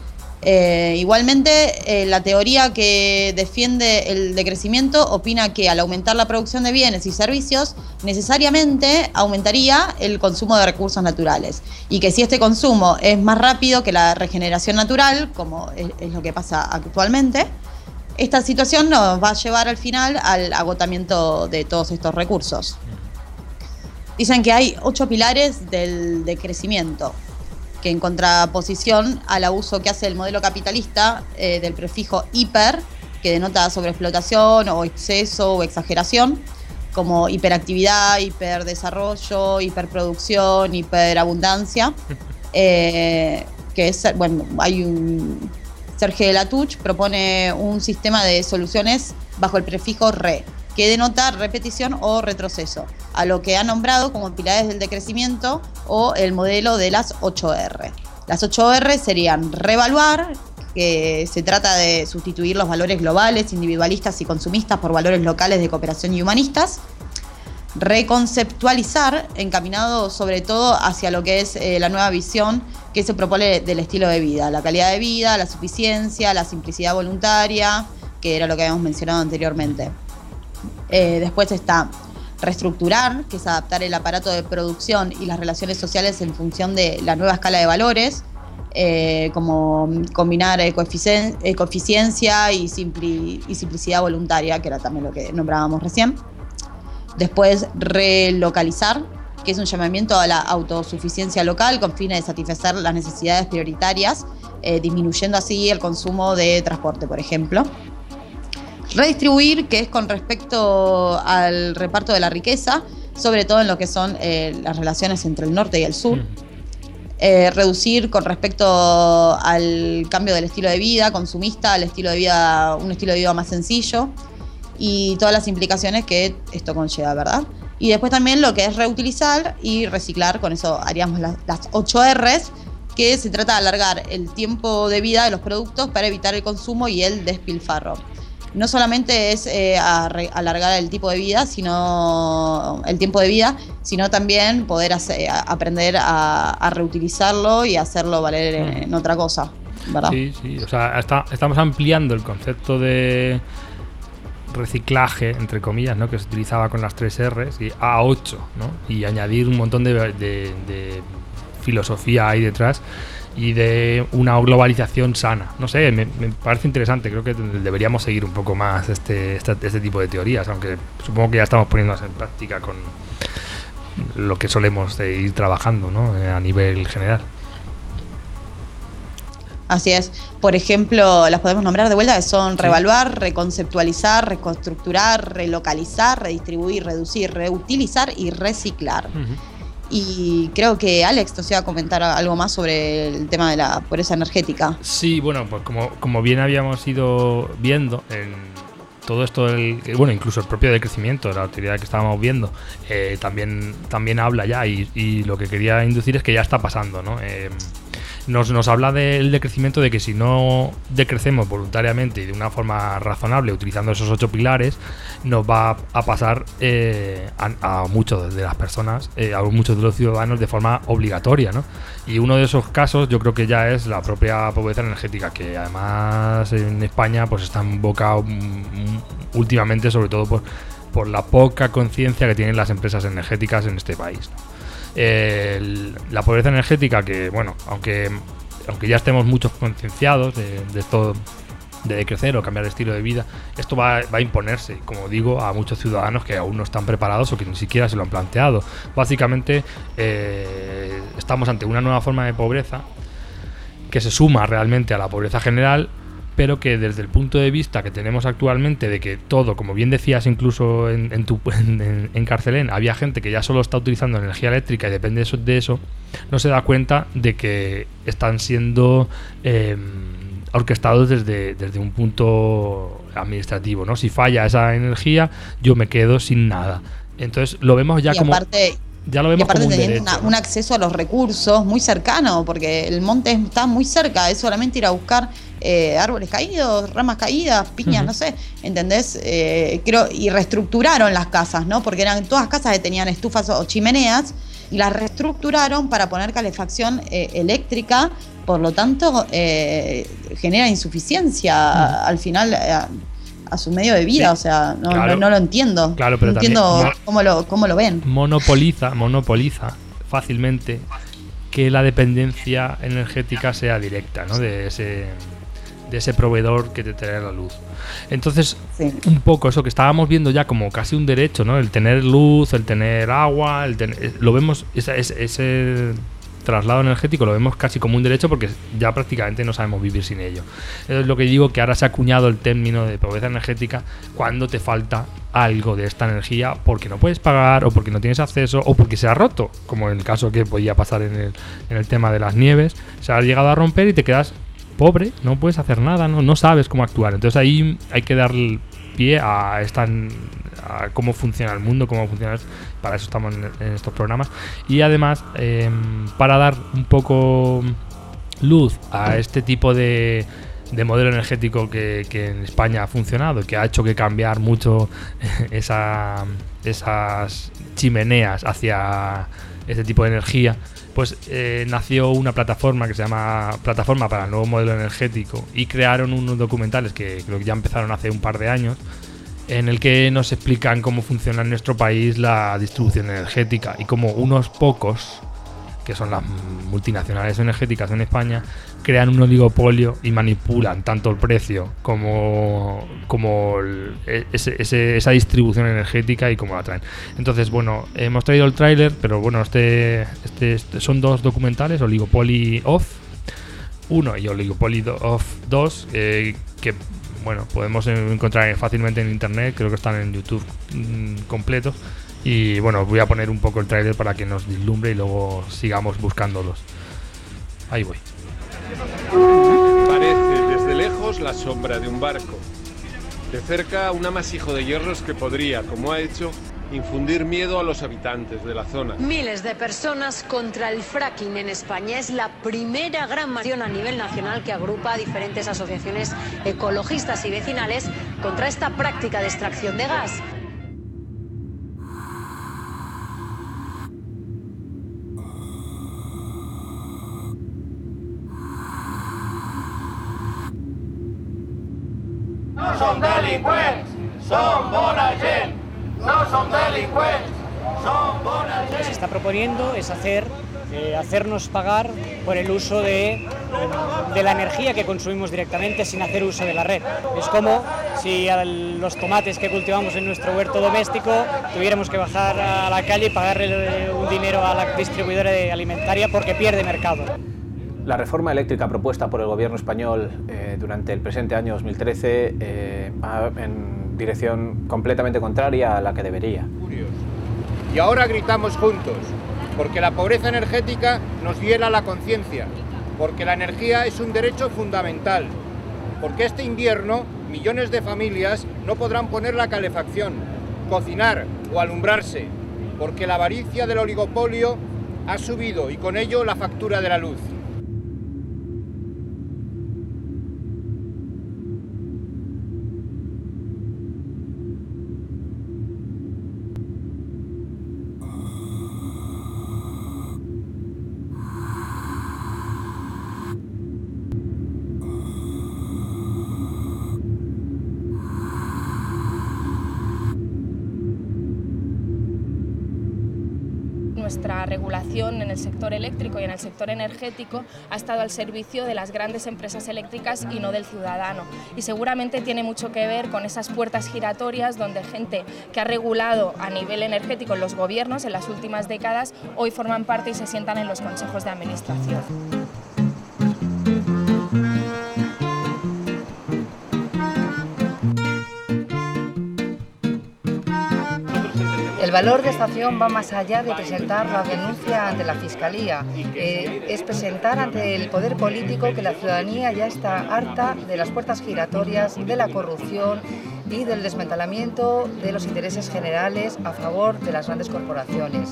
Eh, igualmente, eh, la teoría que defiende el decrecimiento opina que al aumentar la producción de bienes y servicios, necesariamente aumentaría el consumo de recursos naturales. Y que si este consumo es más rápido que la regeneración natural, como es, es lo que pasa actualmente, esta situación nos va a llevar al final al agotamiento de todos estos recursos. Dicen que hay ocho pilares del decrecimiento, que en contraposición al abuso que hace el modelo capitalista eh, del prefijo hiper, que denota sobreexplotación o exceso o exageración, como hiperactividad, hiperdesarrollo, hiperproducción, hiperabundancia, eh, que es, bueno, hay un... Serge Latouche propone un sistema de soluciones bajo el prefijo re, que denota repetición o retroceso, a lo que ha nombrado como pilares del decrecimiento o el modelo de las ocho erre. Las ocho erre serían revaluar, que se trata de sustituir los valores globales, individualistas y consumistas por valores locales de cooperación y humanistas. Reconceptualizar, encaminado sobre todo hacia lo que es eh, la nueva visión que se propone del estilo de vida, la calidad de vida, la suficiencia, la simplicidad voluntaria, que era lo que habíamos mencionado anteriormente. Eh, después está reestructurar, que es adaptar el aparato de producción y las relaciones sociales en función de la nueva escala de valores, eh, como combinar ecoeficien- ecoeficiencia y, simpli- y simplicidad voluntaria, que era también lo que nombrábamos recién. Después, relocalizar, que es un llamamiento a la autosuficiencia local con fines de satisfacer las necesidades prioritarias, eh, disminuyendo así el consumo de transporte, por ejemplo. Redistribuir, que es con respecto al reparto de la riqueza, sobre todo en lo que son eh, las relaciones entre el norte y el sur. Eh, reducir con respecto al cambio del estilo de vida consumista, al estilo de vida, un estilo de vida más sencillo, y todas las implicaciones que esto conlleva, ¿verdad? Y después también lo que es reutilizar y reciclar, con eso haríamos las, las ocho erres, que se trata de alargar el tiempo de vida de los productos para evitar el consumo y el despilfarro. No solamente es eh, alargar el tipo de vida, sino el tiempo de vida, sino también poder hacer, a, aprender a, a reutilizarlo y hacerlo valer en, en otra cosa, ¿verdad? Sí, sí, o sea, está, estamos ampliando el concepto de reciclaje, entre comillas, ¿no?, que se utilizaba con las tres erres, y a ocho, ¿no? Y añadir un montón de, de, de filosofía ahí detrás. y de una globalización sana. No sé, me, me parece interesante. Creo que deberíamos seguir un poco más este, este, este tipo de teorías, aunque supongo que ya estamos poniéndolas en práctica con lo que solemos eh, ir trabajando, ¿no? Eh, a nivel general. Así es. Por ejemplo, las podemos nombrar de vuelta, que son Sí. reevaluar, reconceptualizar, reconstructurar, relocalizar, redistribuir, reducir, reutilizar y reciclar. Uh-huh. Y creo que Alex nos iba a comentar algo más sobre el tema de la pobreza energética. Sí, bueno, pues como, como bien habíamos ido viendo en todo esto, del, bueno, incluso el propio decrecimiento, la teoría que estábamos viendo, eh, también, también habla ya, y, y lo que quería inducir es que ya está pasando, ¿no? Eh, Nos, nos habla del decrecimiento, de que si no decrecemos voluntariamente y de una forma razonable utilizando esos ocho pilares, nos va a pasar eh, a, a muchos de las personas, eh, a muchos de los ciudadanos de forma obligatoria, ¿no? Y uno de esos casos yo creo que ya es la propia pobreza energética, que además en España pues está enfocado últimamente sobre todo por, por la poca conciencia que tienen las empresas energéticas en este país, ¿no? El, la pobreza energética, que bueno, aunque aunque ya estemos muchos concienciados de, de esto de decrecer o cambiar de estilo de vida, esto va, va a imponerse, como digo, a muchos ciudadanos que aún no están preparados o que ni siquiera se lo han planteado. Básicamente eh, estamos ante una nueva forma de pobreza que se suma realmente a la pobreza general, pero que desde el punto de vista que tenemos actualmente, de que todo, como bien decías incluso en, en, tu, en, en Carcelén, había gente que ya solo está utilizando energía eléctrica y depende de eso, de eso no se da cuenta de que están siendo eh, orquestados desde, desde un punto administrativo, ¿no? Si falla esa energía, yo me quedo sin nada. Entonces lo vemos ya y como... Aparte, Ya lo vemos y aparte como un teniendo derecho, una- ¿no? un acceso a los recursos muy cercano, porque el monte está muy cerca, es solamente ir a buscar eh, árboles caídos, ramas caídas, piñas, Ujú. no sé, ¿entendés? Eh, creo, y reestructuraron las casas, ¿no? Porque eran todas casas que tenían estufas o chimeneas, y las reestructuraron para poner calefacción eh, eléctrica, por lo tanto eh, genera insuficiencia al final eh, a su medio de vida, Sí, o sea, no, claro. no, no lo entiendo. Claro, pero no entiendo también- cómo lo, cómo lo ven. monopoliza, monopoliza fácilmente que la dependencia energética sea directa, ¿no? De ese, de ese proveedor que te trae la luz. Entonces, Sí. un poco eso que estábamos viendo ya como casi un derecho, ¿no? El tener luz, el tener agua, el tener, lo vemos, ese, ese, ese traslado energético lo vemos casi como un derecho, porque ya prácticamente no sabemos vivir sin ello. Es lo que digo, que ahora se ha acuñado el término de pobreza energética cuando te falta algo de esta energía porque no puedes pagar, o porque no tienes acceso, o porque se ha roto, como en el caso que podía pasar en el, en el tema de las nieves. Se ha llegado a romper y te quedas pobre, no puedes hacer nada, no, no sabes cómo actuar. Entonces ahí hay que darle pie a esta a cómo funciona el mundo, cómo funciona, para eso estamos en, en estos programas. Y además eh, para dar un poco luz a este tipo de, de modelo energético que, que en España ha funcionado, que ha hecho que cambiar mucho esa, esas chimeneas hacia este tipo de energía, pues eh, nació una plataforma que se llama Plataforma para el Nuevo Modelo Energético, y crearon unos documentales que creo que ya empezaron hace un par de años, en el que nos explican cómo funciona en nuestro país la distribución energética, y cómo unos pocos, que son las multinacionales energéticas en España, crean un oligopolio y manipulan tanto el precio como, como el- ese- ese- esa distribución energética y cómo la traen. Entonces, bueno, hemos traído el tráiler, pero bueno, este, este, este son dos documentales, Oligopoly Off uno y Oligopoly Off dos, eh, que bueno, podemos encontrar fácilmente en internet, creo que están en YouTube mmm, completos. Y bueno, voy a poner un poco el tráiler para que nos vislumbre y luego sigamos buscándolos. Ahí voy. Parece desde lejos la sombra de un barco. De cerca un amasijo de hierros que podría, como ha hecho, infundir miedo a los habitantes de la zona. Miles de personas contra el fracking en España. Es la primera gran manifestación a nivel nacional que agrupa a diferentes asociaciones ecologistas y vecinales contra esta práctica de extracción de gas. No son delincuentes, son bona gent. No son delincuentes, son bona Lo que se gent. está proponiendo es hacer eh, hacernos pagar por el uso de, de la energía que consumimos directamente sin hacer uso de la red. Es como si a los tomates que cultivamos en nuestro huerto doméstico tuviéramos que bajar a la calle y pagarle un dinero a la distribuidora alimentaria porque pierde mercado. La reforma eléctrica propuesta por el gobierno español eh, durante el presente año dos mil trece eh, va en dirección completamente contraria a la que debería. Y ahora gritamos juntos, porque la pobreza energética nos hiela la conciencia, porque la energía es un derecho fundamental, porque este invierno millones de familias no podrán poner la calefacción, cocinar o alumbrarse, porque la avaricia del oligopolio ha subido y con ello la factura de la luz. Nuestra regulación en el sector eléctrico y en el sector energético ha estado al servicio de las grandes empresas eléctricas y no del ciudadano. Y seguramente tiene mucho que ver con esas puertas giratorias donde gente que ha regulado a nivel energético en los gobiernos en las últimas décadas hoy forman parte y se sientan en los consejos de administración. El valor de esta acción va más allá de presentar la denuncia ante la Fiscalía. Eh, es presentar ante el poder político que la ciudadanía ya está harta de las puertas giratorias, de la corrupción y del desmantelamiento de los intereses generales a favor de las grandes corporaciones.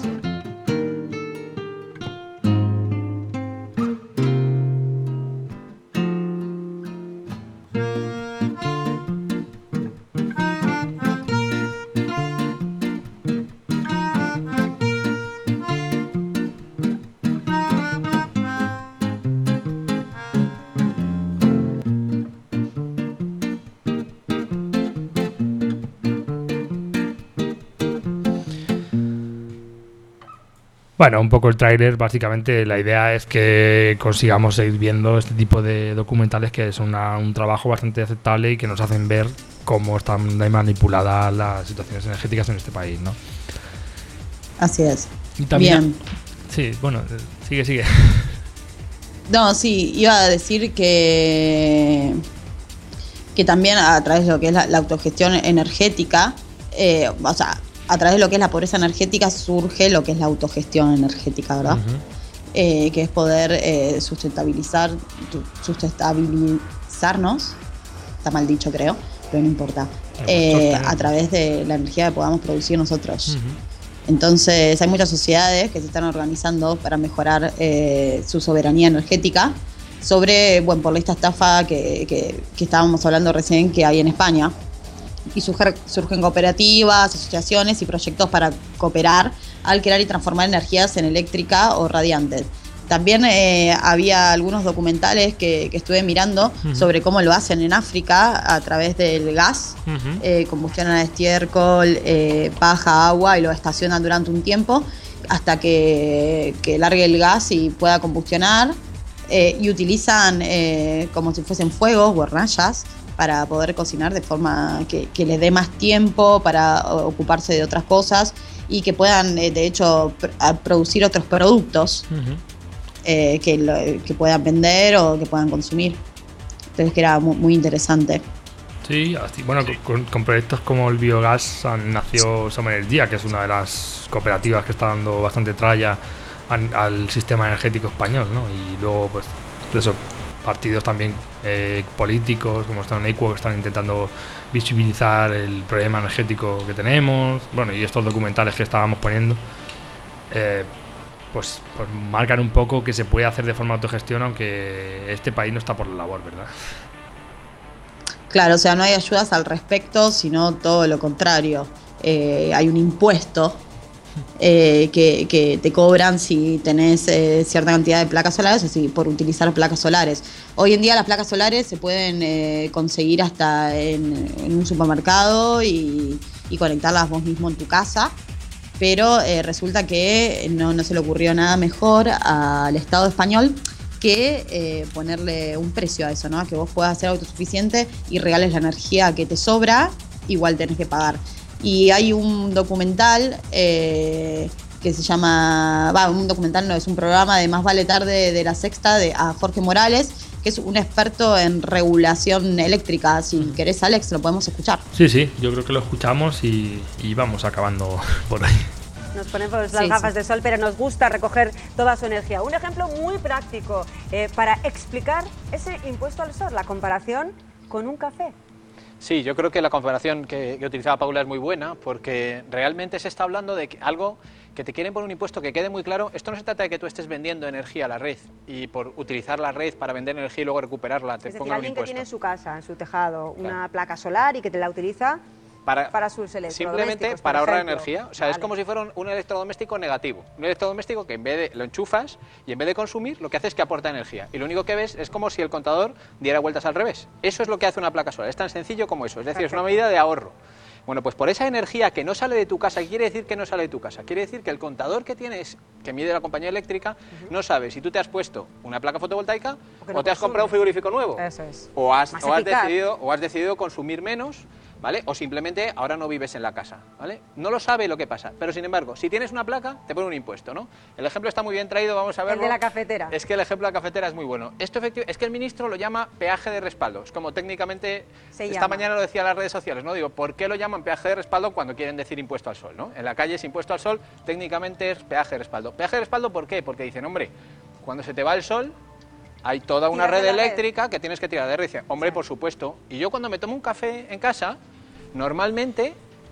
Bueno, un poco el tráiler, básicamente la idea es que consigamos seguir viendo este tipo de documentales que es una, un trabajo bastante aceptable y que nos hacen ver cómo están manipuladas las situaciones energéticas en este país, ¿no? Así es. Y también, bien. Sí, bueno, sigue, sigue. No, sí, iba a decir que, que también a través de lo que es la, la autogestión energética, eh, o sea, a través de lo que es la pobreza energética surge lo que es la autogestión energética, ¿verdad? Uh-huh. Eh, que es poder eh, sustentabilizar, sustentabilizarnos, está mal dicho creo, pero no importa, eh, a través de la energía que podamos producir nosotros. Uh-huh. Entonces hay muchas sociedades que se están organizando para mejorar eh, su soberanía energética sobre, bueno, por esta estafa que, que, que estábamos hablando recién que hay en España. Y surgen, surgen cooperativas, asociaciones y proyectos para cooperar al crear y transformar energías en eléctrica o radiantes. También eh, había algunos documentales que, que estuve mirando uh-huh. sobre cómo lo hacen en África a través del gas, uh-huh. eh, combustión a estiércol, eh, paja, agua, y lo estacionan durante un tiempo hasta que, que largue el gas y pueda combustionar, eh, y utilizan eh, como si fuesen fuegos o hornallas para poder cocinar de forma que, que les dé más tiempo para ocuparse de otras cosas y que puedan, eh, de hecho, pr- producir otros productos uh-huh. eh, que, lo, que puedan vender o que puedan consumir. Entonces, que era muy, muy interesante. Sí, así, bueno, con, con proyectos como el biogás nació Soma Energía, que es una de las cooperativas que está dando bastante tralla al, al sistema energético español, ¿no? Y luego, pues, eso, partidos también eh, políticos como están en Equo, que están intentando visibilizar el problema energético que tenemos, bueno, y estos documentales que estábamos poniendo eh, pues, pues marcan un poco que se puede hacer de forma autogestión, aunque este país no está por la labor, ¿verdad? Claro, o sea, no hay ayudas al respecto, sino todo lo contrario. Eh, hay un impuesto Eh, que, que te cobran si tenés eh, cierta cantidad de placas solares, o si por utilizar placas solares. Hoy en día las placas solares se pueden eh, conseguir hasta en, en un supermercado y, y conectarlas vos mismo en tu casa. pero eh, resulta que no, no se le ocurrió nada mejor al Estado español que eh, ponerle un precio a eso, ¿no? A que vos puedas ser autosuficiente y regales la energía que te sobra, igual tenés que pagar. Y hay un documental eh, que se llama, va, un documental no, es un programa de Más vale tarde de La Sexta, de a Jorge Morales, que es un experto en regulación eléctrica. Si querés, Alex, lo podemos escuchar. Sí, sí, yo creo que lo escuchamos y, y vamos acabando por ahí. Nos ponemos las Sí, gafas sí. de sol, pero nos gusta recoger toda su energía. Un ejemplo muy práctico eh, para explicar ese impuesto al sol, la comparación con un café. Sí, yo creo que la comparación que, que utilizaba Paula es muy buena, porque realmente se está hablando de que algo que te quieren poner un impuesto que quede muy claro. Esto no se trata de que tú estés vendiendo energía a la red y por utilizar la red para vender energía y luego recuperarla te Es decir, pongan un alguien que impuesto. tiene en su casa, en su tejado, una placa solar y que te la utiliza Para, para sus electrodomésticos. simplemente por para ahorrar ejemplo. energía. O sea, es Vale. como si fuera un, un electrodoméstico negativo. Un electrodoméstico que en vez de lo enchufas y en vez de consumir, lo que hace es que aporta energía. Y lo único que ves es como si el contador diera vueltas al revés. Eso es lo que hace una placa solar. Es tan sencillo como eso. Es decir, es una medida de ahorro. Bueno, pues por esa energía que no sale de tu casa, ¿qué quiere decir que no sale de tu casa? Quiere decir que el contador que tienes, que mide la compañía eléctrica, uh-huh. no sabe si tú te has puesto una placa fotovoltaica o, no o te has consume. comprado un frigorífico nuevo. Eso es. O has, Más o has eficaz. decidido, o has decidido consumir menos, ¿vale? O simplemente ahora no vives en la casa, ¿vale? No lo sabe lo que pasa, pero sin embargo, si tienes una placa, te pone un impuesto, ¿no? El ejemplo está muy bien traído, vamos a verlo. El de la cafetera. Es que el ejemplo de la cafetera es muy bueno. Esto efectivo, es que el ministro lo llama peaje de respaldo. Es como técnicamente, Se esta llama. mañana lo decía en las redes sociales, ¿no? Digo, ¿por qué lo llaman peaje de respaldo cuando quieren decir impuesto al sol, ¿no? En la calle es impuesto al sol, técnicamente es peaje de respaldo. ¿Peaje de respaldo por qué? Porque dicen, hombre, cuando se te va el sol, hay toda una Tiras red de la red. eléctrica que tienes que tirar de red. Dice, hombre, por supuesto. Y yo cuando me tomo un café en casa, normalmente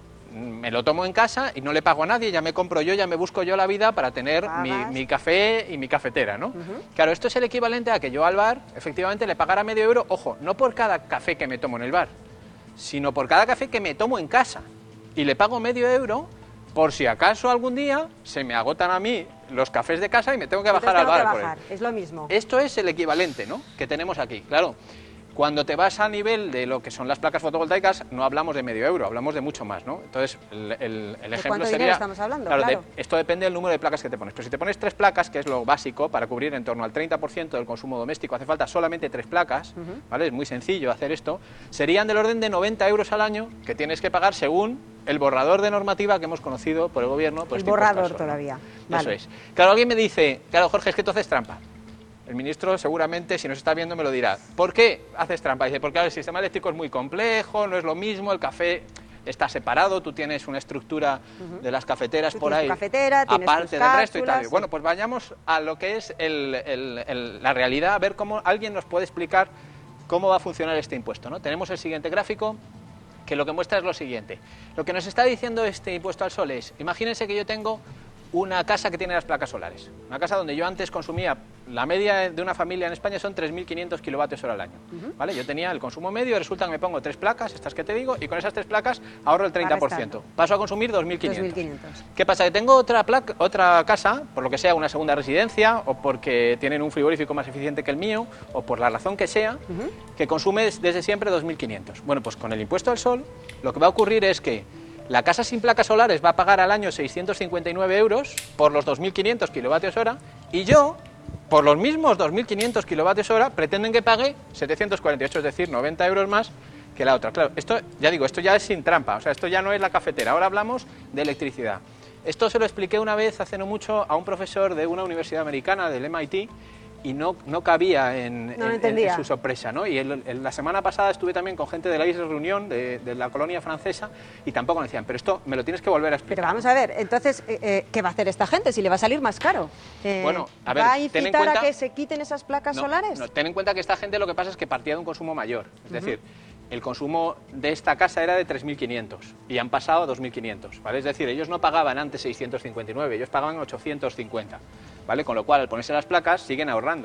me lo tomo en casa y no le pago a nadie, ya me compro yo, ya me busco yo la vida para tener mi, mi café y mi cafetera, ¿no? Uh-huh. Claro, esto es el equivalente a que yo al bar, efectivamente, le pagara medio euro, ojo, no por cada café que me tomo en el bar, sino por cada café que me tomo en casa. Y le pago medio euro por si acaso algún día se me agotan a mí los cafés de casa y me tengo que bajar Entonces al tengo bar que por bajar. él. Es lo mismo. Esto es el equivalente, ¿no?, que tenemos aquí, claro. Cuando te vas a nivel de lo que son las placas fotovoltaicas, no hablamos de medio euro, hablamos de mucho más, ¿no? Entonces, el, el, el ejemplo cuánto sería... dinero estamos hablando? Claro, Claro. de- esto depende del número de placas que te pones. Pero si te pones tres placas, que es lo básico, para cubrir en torno al treinta por ciento del consumo doméstico, hace falta solamente tres placas, Ujú. ¿vale? Es muy sencillo hacer esto. Serían del orden de noventa euros al año que tienes que pagar según el borrador de normativa que hemos conocido por el gobierno. Por El este impuesto al borrador sol, ¿no? todavía. Eso Vale. es. Claro, alguien me dice, claro, Jorge, es que tú haces trampa. El ministro seguramente, si nos está viendo, me lo dirá. ¿Por qué haces trampa? Dice, porque el sistema eléctrico es muy complejo, no es lo mismo, el café está separado, tú tienes una estructura Ujú. de las cafeteras Tú por tienes ahí, tu cafetera, tienes aparte tus del resto y tal. cápsulas, Bueno, sí. pues vayamos a lo que es el- el- el- la realidad, a ver cómo alguien nos puede explicar cómo va a funcionar este impuesto, ¿no? Tenemos el siguiente gráfico, que lo que muestra es lo siguiente. Lo que nos está diciendo este impuesto al sol es, imagínense que yo tengo una casa que tiene las placas solares, una casa donde yo antes consumía, la media de una familia en España son tres mil quinientos kilovatios hora al año, ¿vale? Yo tenía el consumo medio y resulta que me pongo tres placas, estas que te digo, y con esas tres placas ahorro el treinta por ciento. Paso a consumir dos mil quinientos. dos mil quinientos. ¿Qué pasa? Que tengo otra placa, otra casa, por lo que sea una segunda residencia, o porque tienen un frigorífico más eficiente que el mío, o por la razón que sea, que consume des- desde siempre dos mil quinientos. Bueno, pues con el impuesto al sol, lo que va a ocurrir es que la casa sin placas solares va a pagar al año seiscientos cincuenta y nueve euros por los dos mil quinientos kilovatios hora, y yo, por los mismos dos mil quinientos kilovatios hora, pretenden que pague setecientos cuarenta y ocho, es decir, noventa euros más que la otra. Claro, esto, ya digo, esto ya es sin trampa, o sea, esto ya no es la cafetera, ahora hablamos de electricidad. Esto se lo expliqué una vez, hace no mucho, a un profesor de una universidad americana, del M I T, y no, no cabía en, No en- lo en- entendía. en su sorpresa, ¿no? Y el- el- la semana pasada estuve también con gente de la Isla Reunión, de, de la colonia francesa, y tampoco me decían, pero esto me lo tienes que volver a explicar. Pero vamos a ver, entonces, eh, eh, ¿qué va a hacer esta gente si le va a salir más caro? Eh, Bueno, a ver, ¿Va a ten en incitar cuenta- a que se quiten esas placas No, solares? no, ten en cuenta que esta gente lo que pasa es que partía de un consumo mayor. Es Ujú. decir, el consumo de esta casa era de tres mil quinientos y han pasado a dos mil quinientos, ¿vale? Es decir, ellos no pagaban antes seiscientos cincuenta y nueve, ellos pagaban ochocientos cincuenta, ¿vale? Con lo cual, al ponerse las placas, siguen ahorrando.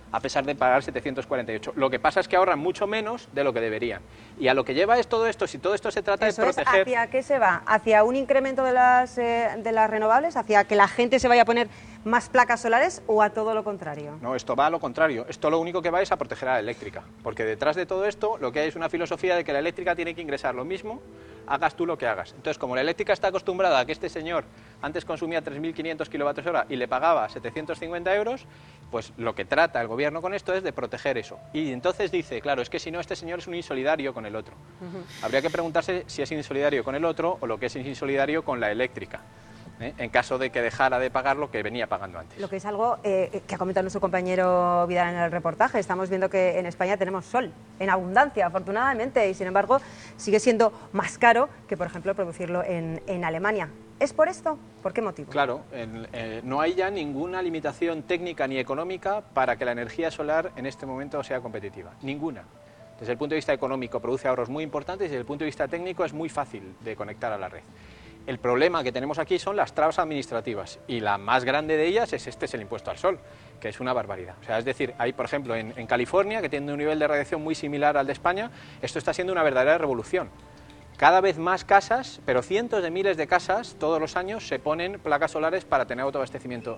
a pesar de pagar setecientos cuarenta y ocho. Lo que pasa es que ahorran mucho menos de lo que deberían. Y a lo que lleva es todo esto, si todo esto se trata Eso de es, proteger... ¿hacia qué se va? ¿Hacia un incremento de las, eh, de las renovables? ¿Hacia que la gente se vaya a poner más placas solares o a todo lo contrario? No, esto va a lo contrario. Esto lo único que va es a proteger a la eléctrica. Porque detrás de todo esto lo que hay es una filosofía de que la eléctrica tiene que ingresar lo mismo, hagas tú lo que hagas. Entonces, como la eléctrica está acostumbrada a que este señor antes consumía tres mil quinientos kilovatios hora y le pagaba setecientos cincuenta euros, pues lo que trata el gobierno con esto es de proteger eso. Y entonces dice, claro, es que si no, este señor es un insolidario con el otro. Uh-huh. Habría que preguntarse si es insolidario con el otro o lo que es insolidario con la eléctrica, ¿eh? En caso de que dejara de pagar lo que venía pagando antes. Lo que es algo eh, que ha comentado nuestro compañero Vidal en el reportaje. Estamos viendo que en España tenemos sol en abundancia, afortunadamente, y sin embargo sigue siendo más caro que, por ejemplo, producirlo en, en Alemania. ¿Es por esto? ¿Por qué motivo? Claro, en, eh, no hay ya ninguna limitación técnica ni económica para que la energía solar en este momento sea competitiva. Ninguna. Desde el punto de vista económico produce ahorros muy importantes y desde el punto de vista técnico es muy fácil de conectar a la red. El problema que tenemos aquí son las trabas administrativas y la más grande de ellas es este, es el impuesto al sol, que es una barbaridad. O sea, es decir, hay, por ejemplo, en, en California, que tiene un nivel de radiación muy similar al de España, esto está siendo una verdadera revolución. Cada vez más casas, pero cientos de miles de casas, todos los años se ponen placas solares para tener autoabastecimiento.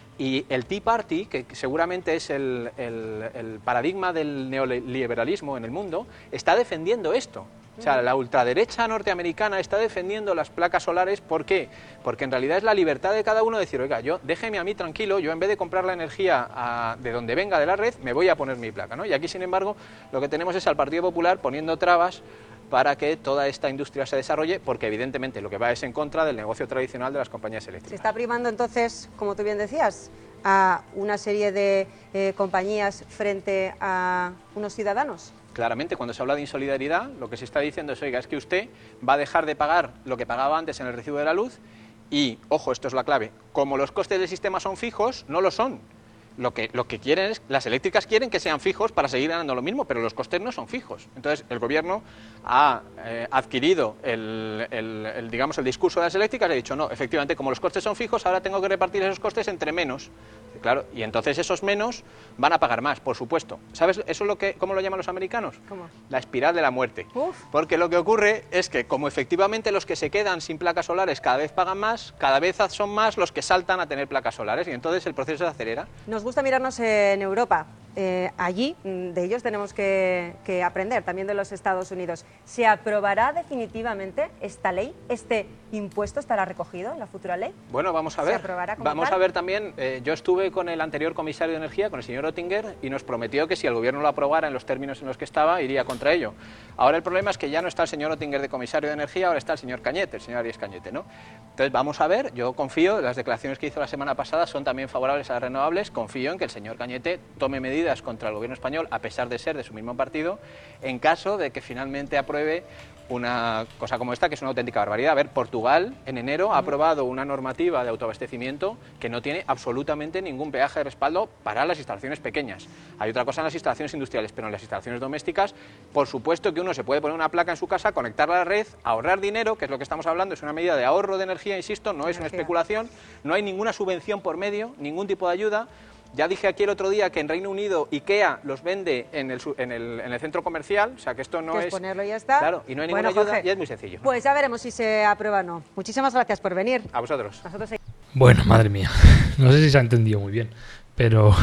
Y el Tea Party, que seguramente es el, el, el paradigma del neoliberalismo en el mundo, está defendiendo esto. O sea, la ultraderecha norteamericana está defendiendo las placas solares. ¿Por qué? Porque en realidad es la libertad de cada uno de decir, oiga, yo déjeme a mí tranquilo, yo en vez de comprar la energía a, de donde venga de la red, me voy a poner mi placa, ¿no? Y aquí, sin embargo, lo que tenemos es al Partido Popular poniendo trabas para que toda esta industria se desarrolle, porque evidentemente lo que va es en contra del negocio tradicional de las compañías eléctricas. Se está primando entonces, como tú bien decías, a una serie de eh, compañías frente a unos ciudadanos. Claramente, cuando se habla de insolidaridad, lo que se está diciendo es, oiga, es que usted va a dejar de pagar lo que pagaba antes en el recibo de la luz y, ojo, esto es la clave, como los costes del sistema son fijos, no lo son. Lo que, lo que quieren es, las eléctricas quieren que sean fijos para seguir ganando lo mismo, pero los costes no son fijos. Entonces, el gobierno ha eh, adquirido el, el, el, digamos, el discurso de las eléctricas y ha dicho, no, efectivamente, como los costes son fijos, ahora tengo que repartir esos costes entre menos. Claro, y entonces esos menos van a pagar más, por supuesto. ¿Sabes eso es lo que, cómo lo llaman los americanos? ¿Cómo? La espiral de la muerte. Uf. Porque lo que ocurre es que, como efectivamente los que se quedan sin placas solares cada vez pagan más, cada vez son más los que saltan a tener placas solares y entonces el proceso se acelera. Nos gusta mirarnos en Europa. Eh, allí, de ellos tenemos que, que aprender, también de los Estados Unidos. ¿Se aprobará definitivamente esta ley? ¿Este impuesto estará recogido en la futura ley? Bueno, vamos a ver. ¿Se aprobará como Vamos tal? a ver también, eh, yo estuve con el anterior comisario de Energía, con el señor Oettinger, y nos prometió que si el gobierno lo aprobara en los términos en los que estaba, iría contra ello. Ahora el problema es que ya no está el señor Oettinger de comisario de Energía, ahora está el señor Cañete, el señor Arias Cañete, ¿no? Entonces vamos a ver, yo confío, las declaraciones que hizo la semana pasada son también favorables a las renovables, confío en que el señor Cañete tome medidas contra el gobierno español, a pesar de ser de su mismo partido, en caso de que finalmente apruebe una cosa como esta, que es una auténtica barbaridad. A ver, Portugal en enero ha aprobado una normativa de autoabastecimiento que no tiene absolutamente ningún peaje de respaldo para las instalaciones pequeñas. Hay otra cosa en las instalaciones industriales, pero en las instalaciones domésticas, por supuesto que uno se puede poner una placa en su casa, conectarla a la red, ahorrar dinero, que es lo que estamos hablando, es una medida de ahorro de energía, insisto, no es una especulación, no hay ninguna subvención por medio, ningún tipo de ayuda. Ya dije aquí el otro día que en Reino Unido IKEA los vende en el, en el, en el centro comercial, o sea que esto no que es... es ponerlo y ya está. Claro, y no hay ninguna bueno, ayuda Jorge, y es muy sencillo. Pues ya veremos si se aprueba o no. Muchísimas gracias por venir. A vosotros. Nosotros Bueno, madre mía, no sé si se ha entendido muy bien, pero...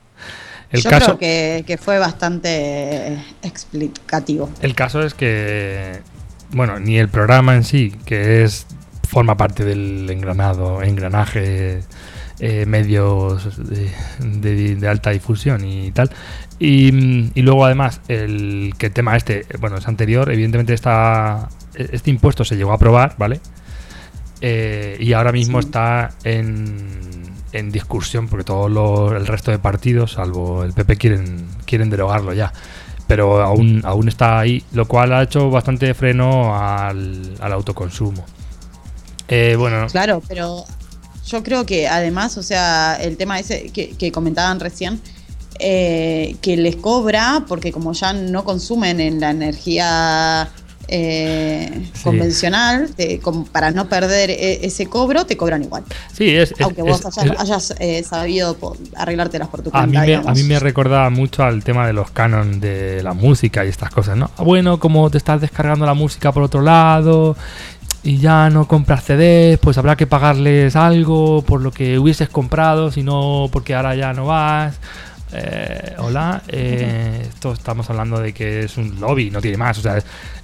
El Yo caso, creo que, que fue bastante explicativo. El caso es que, bueno, ni el programa en sí, que es forma parte del engranado, engranaje, eh, medios de, de, de alta difusión y tal, y, y luego además el que el tema este, bueno, es anterior, evidentemente esta, este impuesto se llegó a aprobar, ¿vale? Eh, y ahora mismo sí. está en... en discusión porque todo lo, el resto de partidos, salvo el P P, quieren quieren derogarlo ya, pero aún aún está ahí, lo cual ha hecho bastante freno al, al autoconsumo. Eh, bueno, claro, pero yo creo que además, o sea, el tema ese que, que comentaban recién, eh, que les cobra porque como ya no consumen en la energía eh, Sí. convencional, te- como para no perder e- ese cobro, te cobran igual. Sí, es. es- Aunque vos es- hayas, es- hayas, eh, sabido po- arreglártelas por tu A mí, cuenta. me, digamos. a mí me recordaba mucho al tema de los canon de la música y estas cosas, ¿no? Bueno, como te estás descargando la música por otro lado y ya no compras C Ds, pues habrá que pagarles algo por lo que hubieses comprado, si no, porque ahora ya no vas. Eh, hola, eh, esto estamos hablando de que es un lobby, no tiene más, o sea,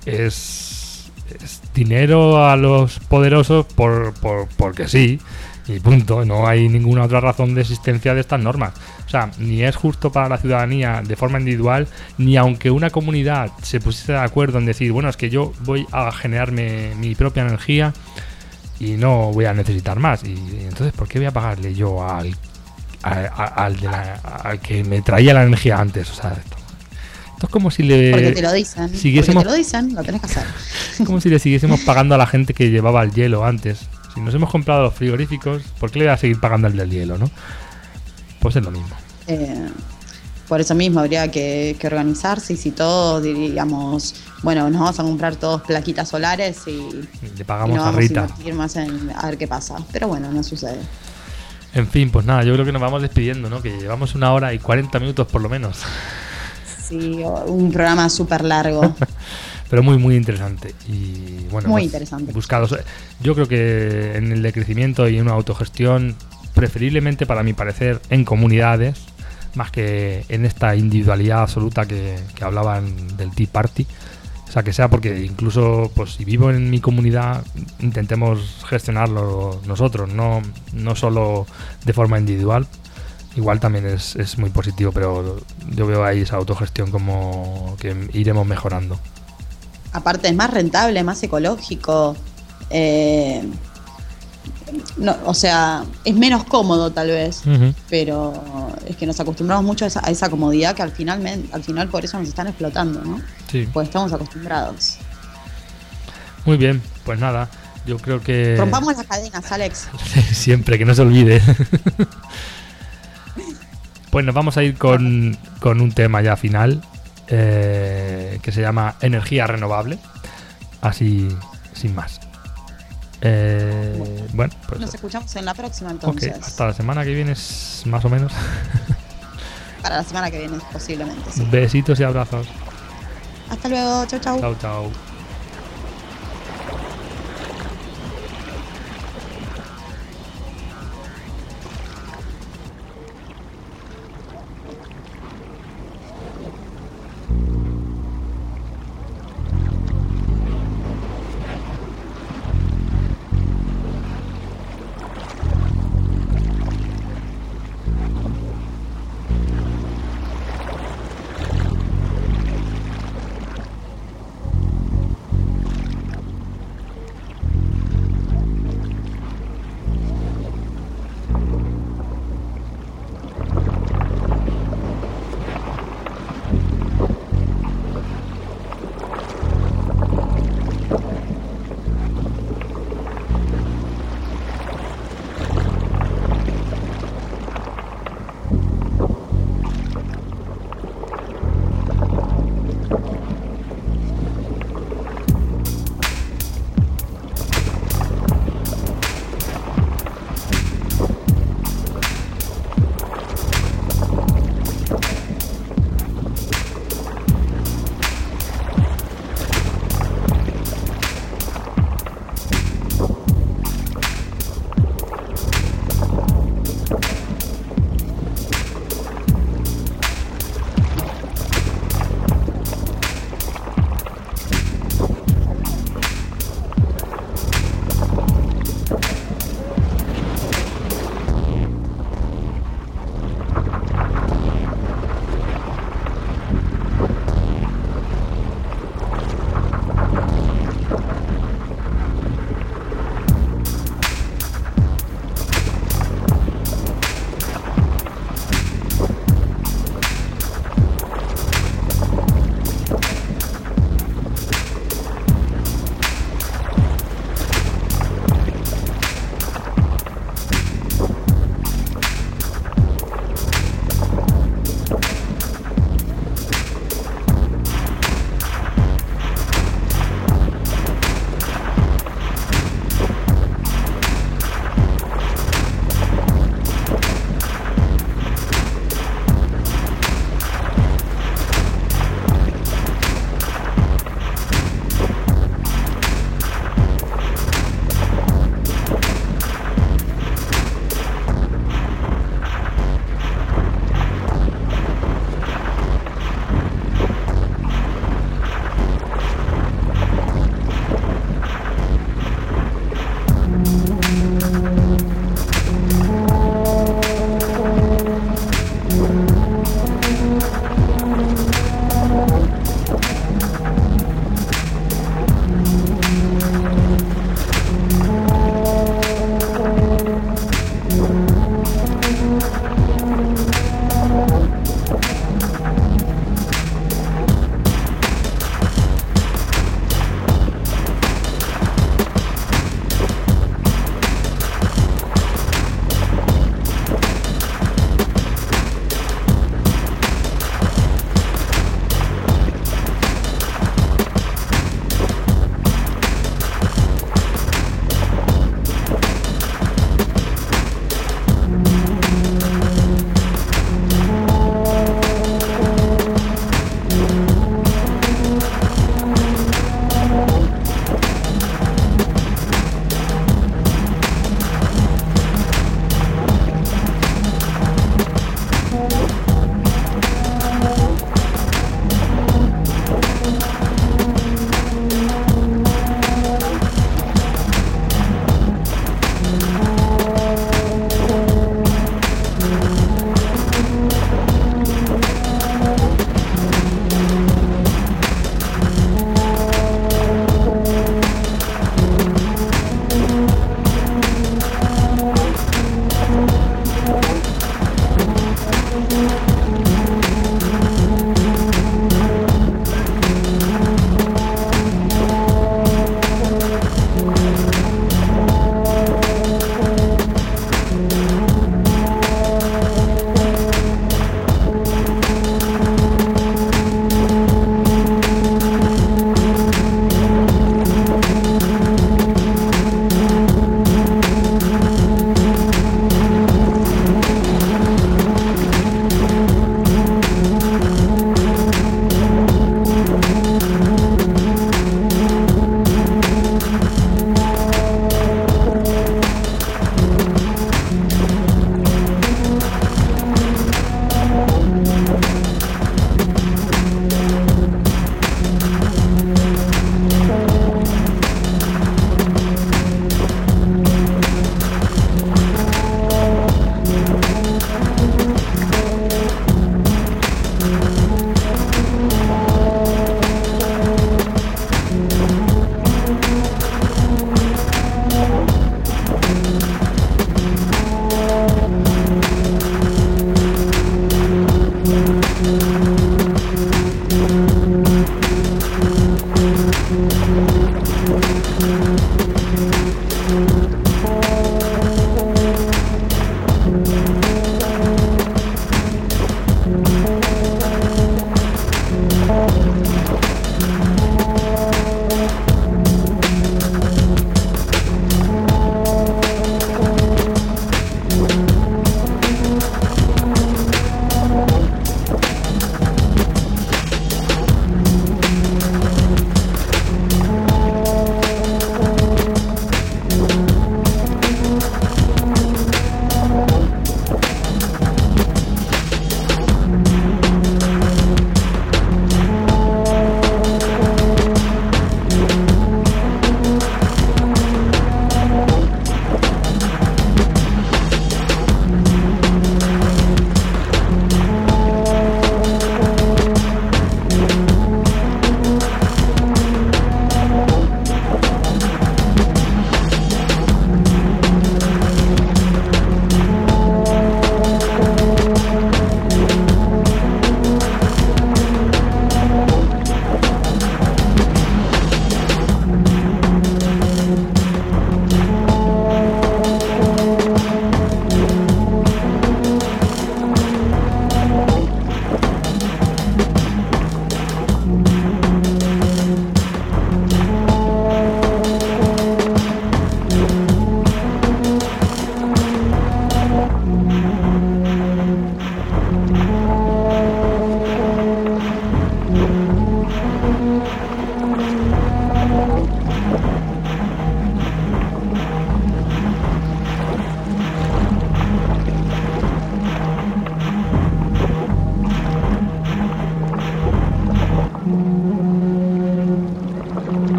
es, es dinero a los poderosos por, por, porque sí, y punto, no hay ninguna otra razón de existencia de estas normas. O sea, ni es justo para la ciudadanía de forma individual, ni aunque una comunidad se pusiese de acuerdo en decir, bueno, es que yo voy a generarme mi propia energía y no voy a necesitar más. Y, y entonces, ¿por qué voy a pagarle yo al, a- a- al, de la- al que me traía la energía antes? O sea, esto, esto es como si le Porque te lo dicen. siguiésemos- Porque te lo dicen, lo tenés que hacer. es como si le siguiésemos pagando a la gente que llevaba el hielo antes. Si nos hemos comprado los frigoríficos, ¿por qué le voy a seguir pagando el del hielo, no? Pues es lo mismo. Eh, por eso mismo habría que, que organizarse y si todos diríamos, bueno, nos vamos a comprar todos plaquitas solares y, Le y pagamos no a vamos Rita. a invertir más en a ver qué pasa. Pero bueno, no sucede. En fin, pues nada, yo creo que nos vamos despidiendo, ¿no? Que llevamos una hora y cuarenta minutos por lo menos. Sí, un programa súper largo. Pero muy, muy interesante. Y bueno, Muy hemos interesante. buscado. Yo creo que en el de crecimiento y en una autogestión, preferiblemente para mi parecer, en comunidades, más que en esta individualidad absoluta que, que hablaban del Tea Party. O sea, que sea porque incluso, pues si vivo en mi comunidad, intentemos gestionarlo nosotros, no, no solo de forma individual. Igual también es, es muy positivo, pero yo veo ahí esa autogestión como que iremos mejorando. Aparte es más rentable, más ecológico. eh, no, o sea, es menos cómodo tal vez, Ujú. pero es que nos acostumbramos mucho a esa, a esa comodidad que al final, men- al final por eso nos están explotando, ¿no? Sí. Porque estamos acostumbrados. Muy bien, pues nada, yo creo que Rompamos las cadenas, Alex. siempre, que no se olvide. Pues nos vamos a ir con, con un tema ya final, eh, que se llama energía renovable, así sin más. Eh, bueno, pues Nos escuchamos en la próxima ok, entonces. hasta la semana que viene es más o menos. Para la semana que viene posiblemente, sí. Besitos y abrazos. Hasta luego, chau chau. Chao, chao.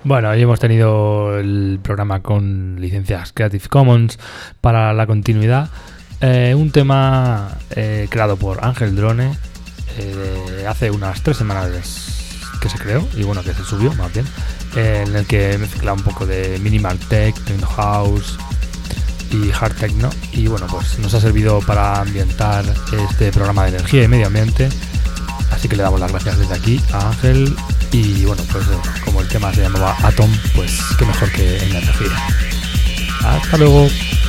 Bueno, hoy hemos tenido el programa con licencias Creative Commons para la continuidad. Eh, un tema eh, creado por Ángel Drone eh, hace unas tres semanas que se creó, y bueno, que se subió más bien, eh, en el que mezcla un poco de minimal tech, techno house y hard techno, y bueno, pues nos ha servido para ambientar este programa de energía y medio ambiente, así que le damos las gracias desde aquí a Ángel. Y bueno, pues como el tema se llamaba Atom, pues qué mejor que en la energía. Hasta luego.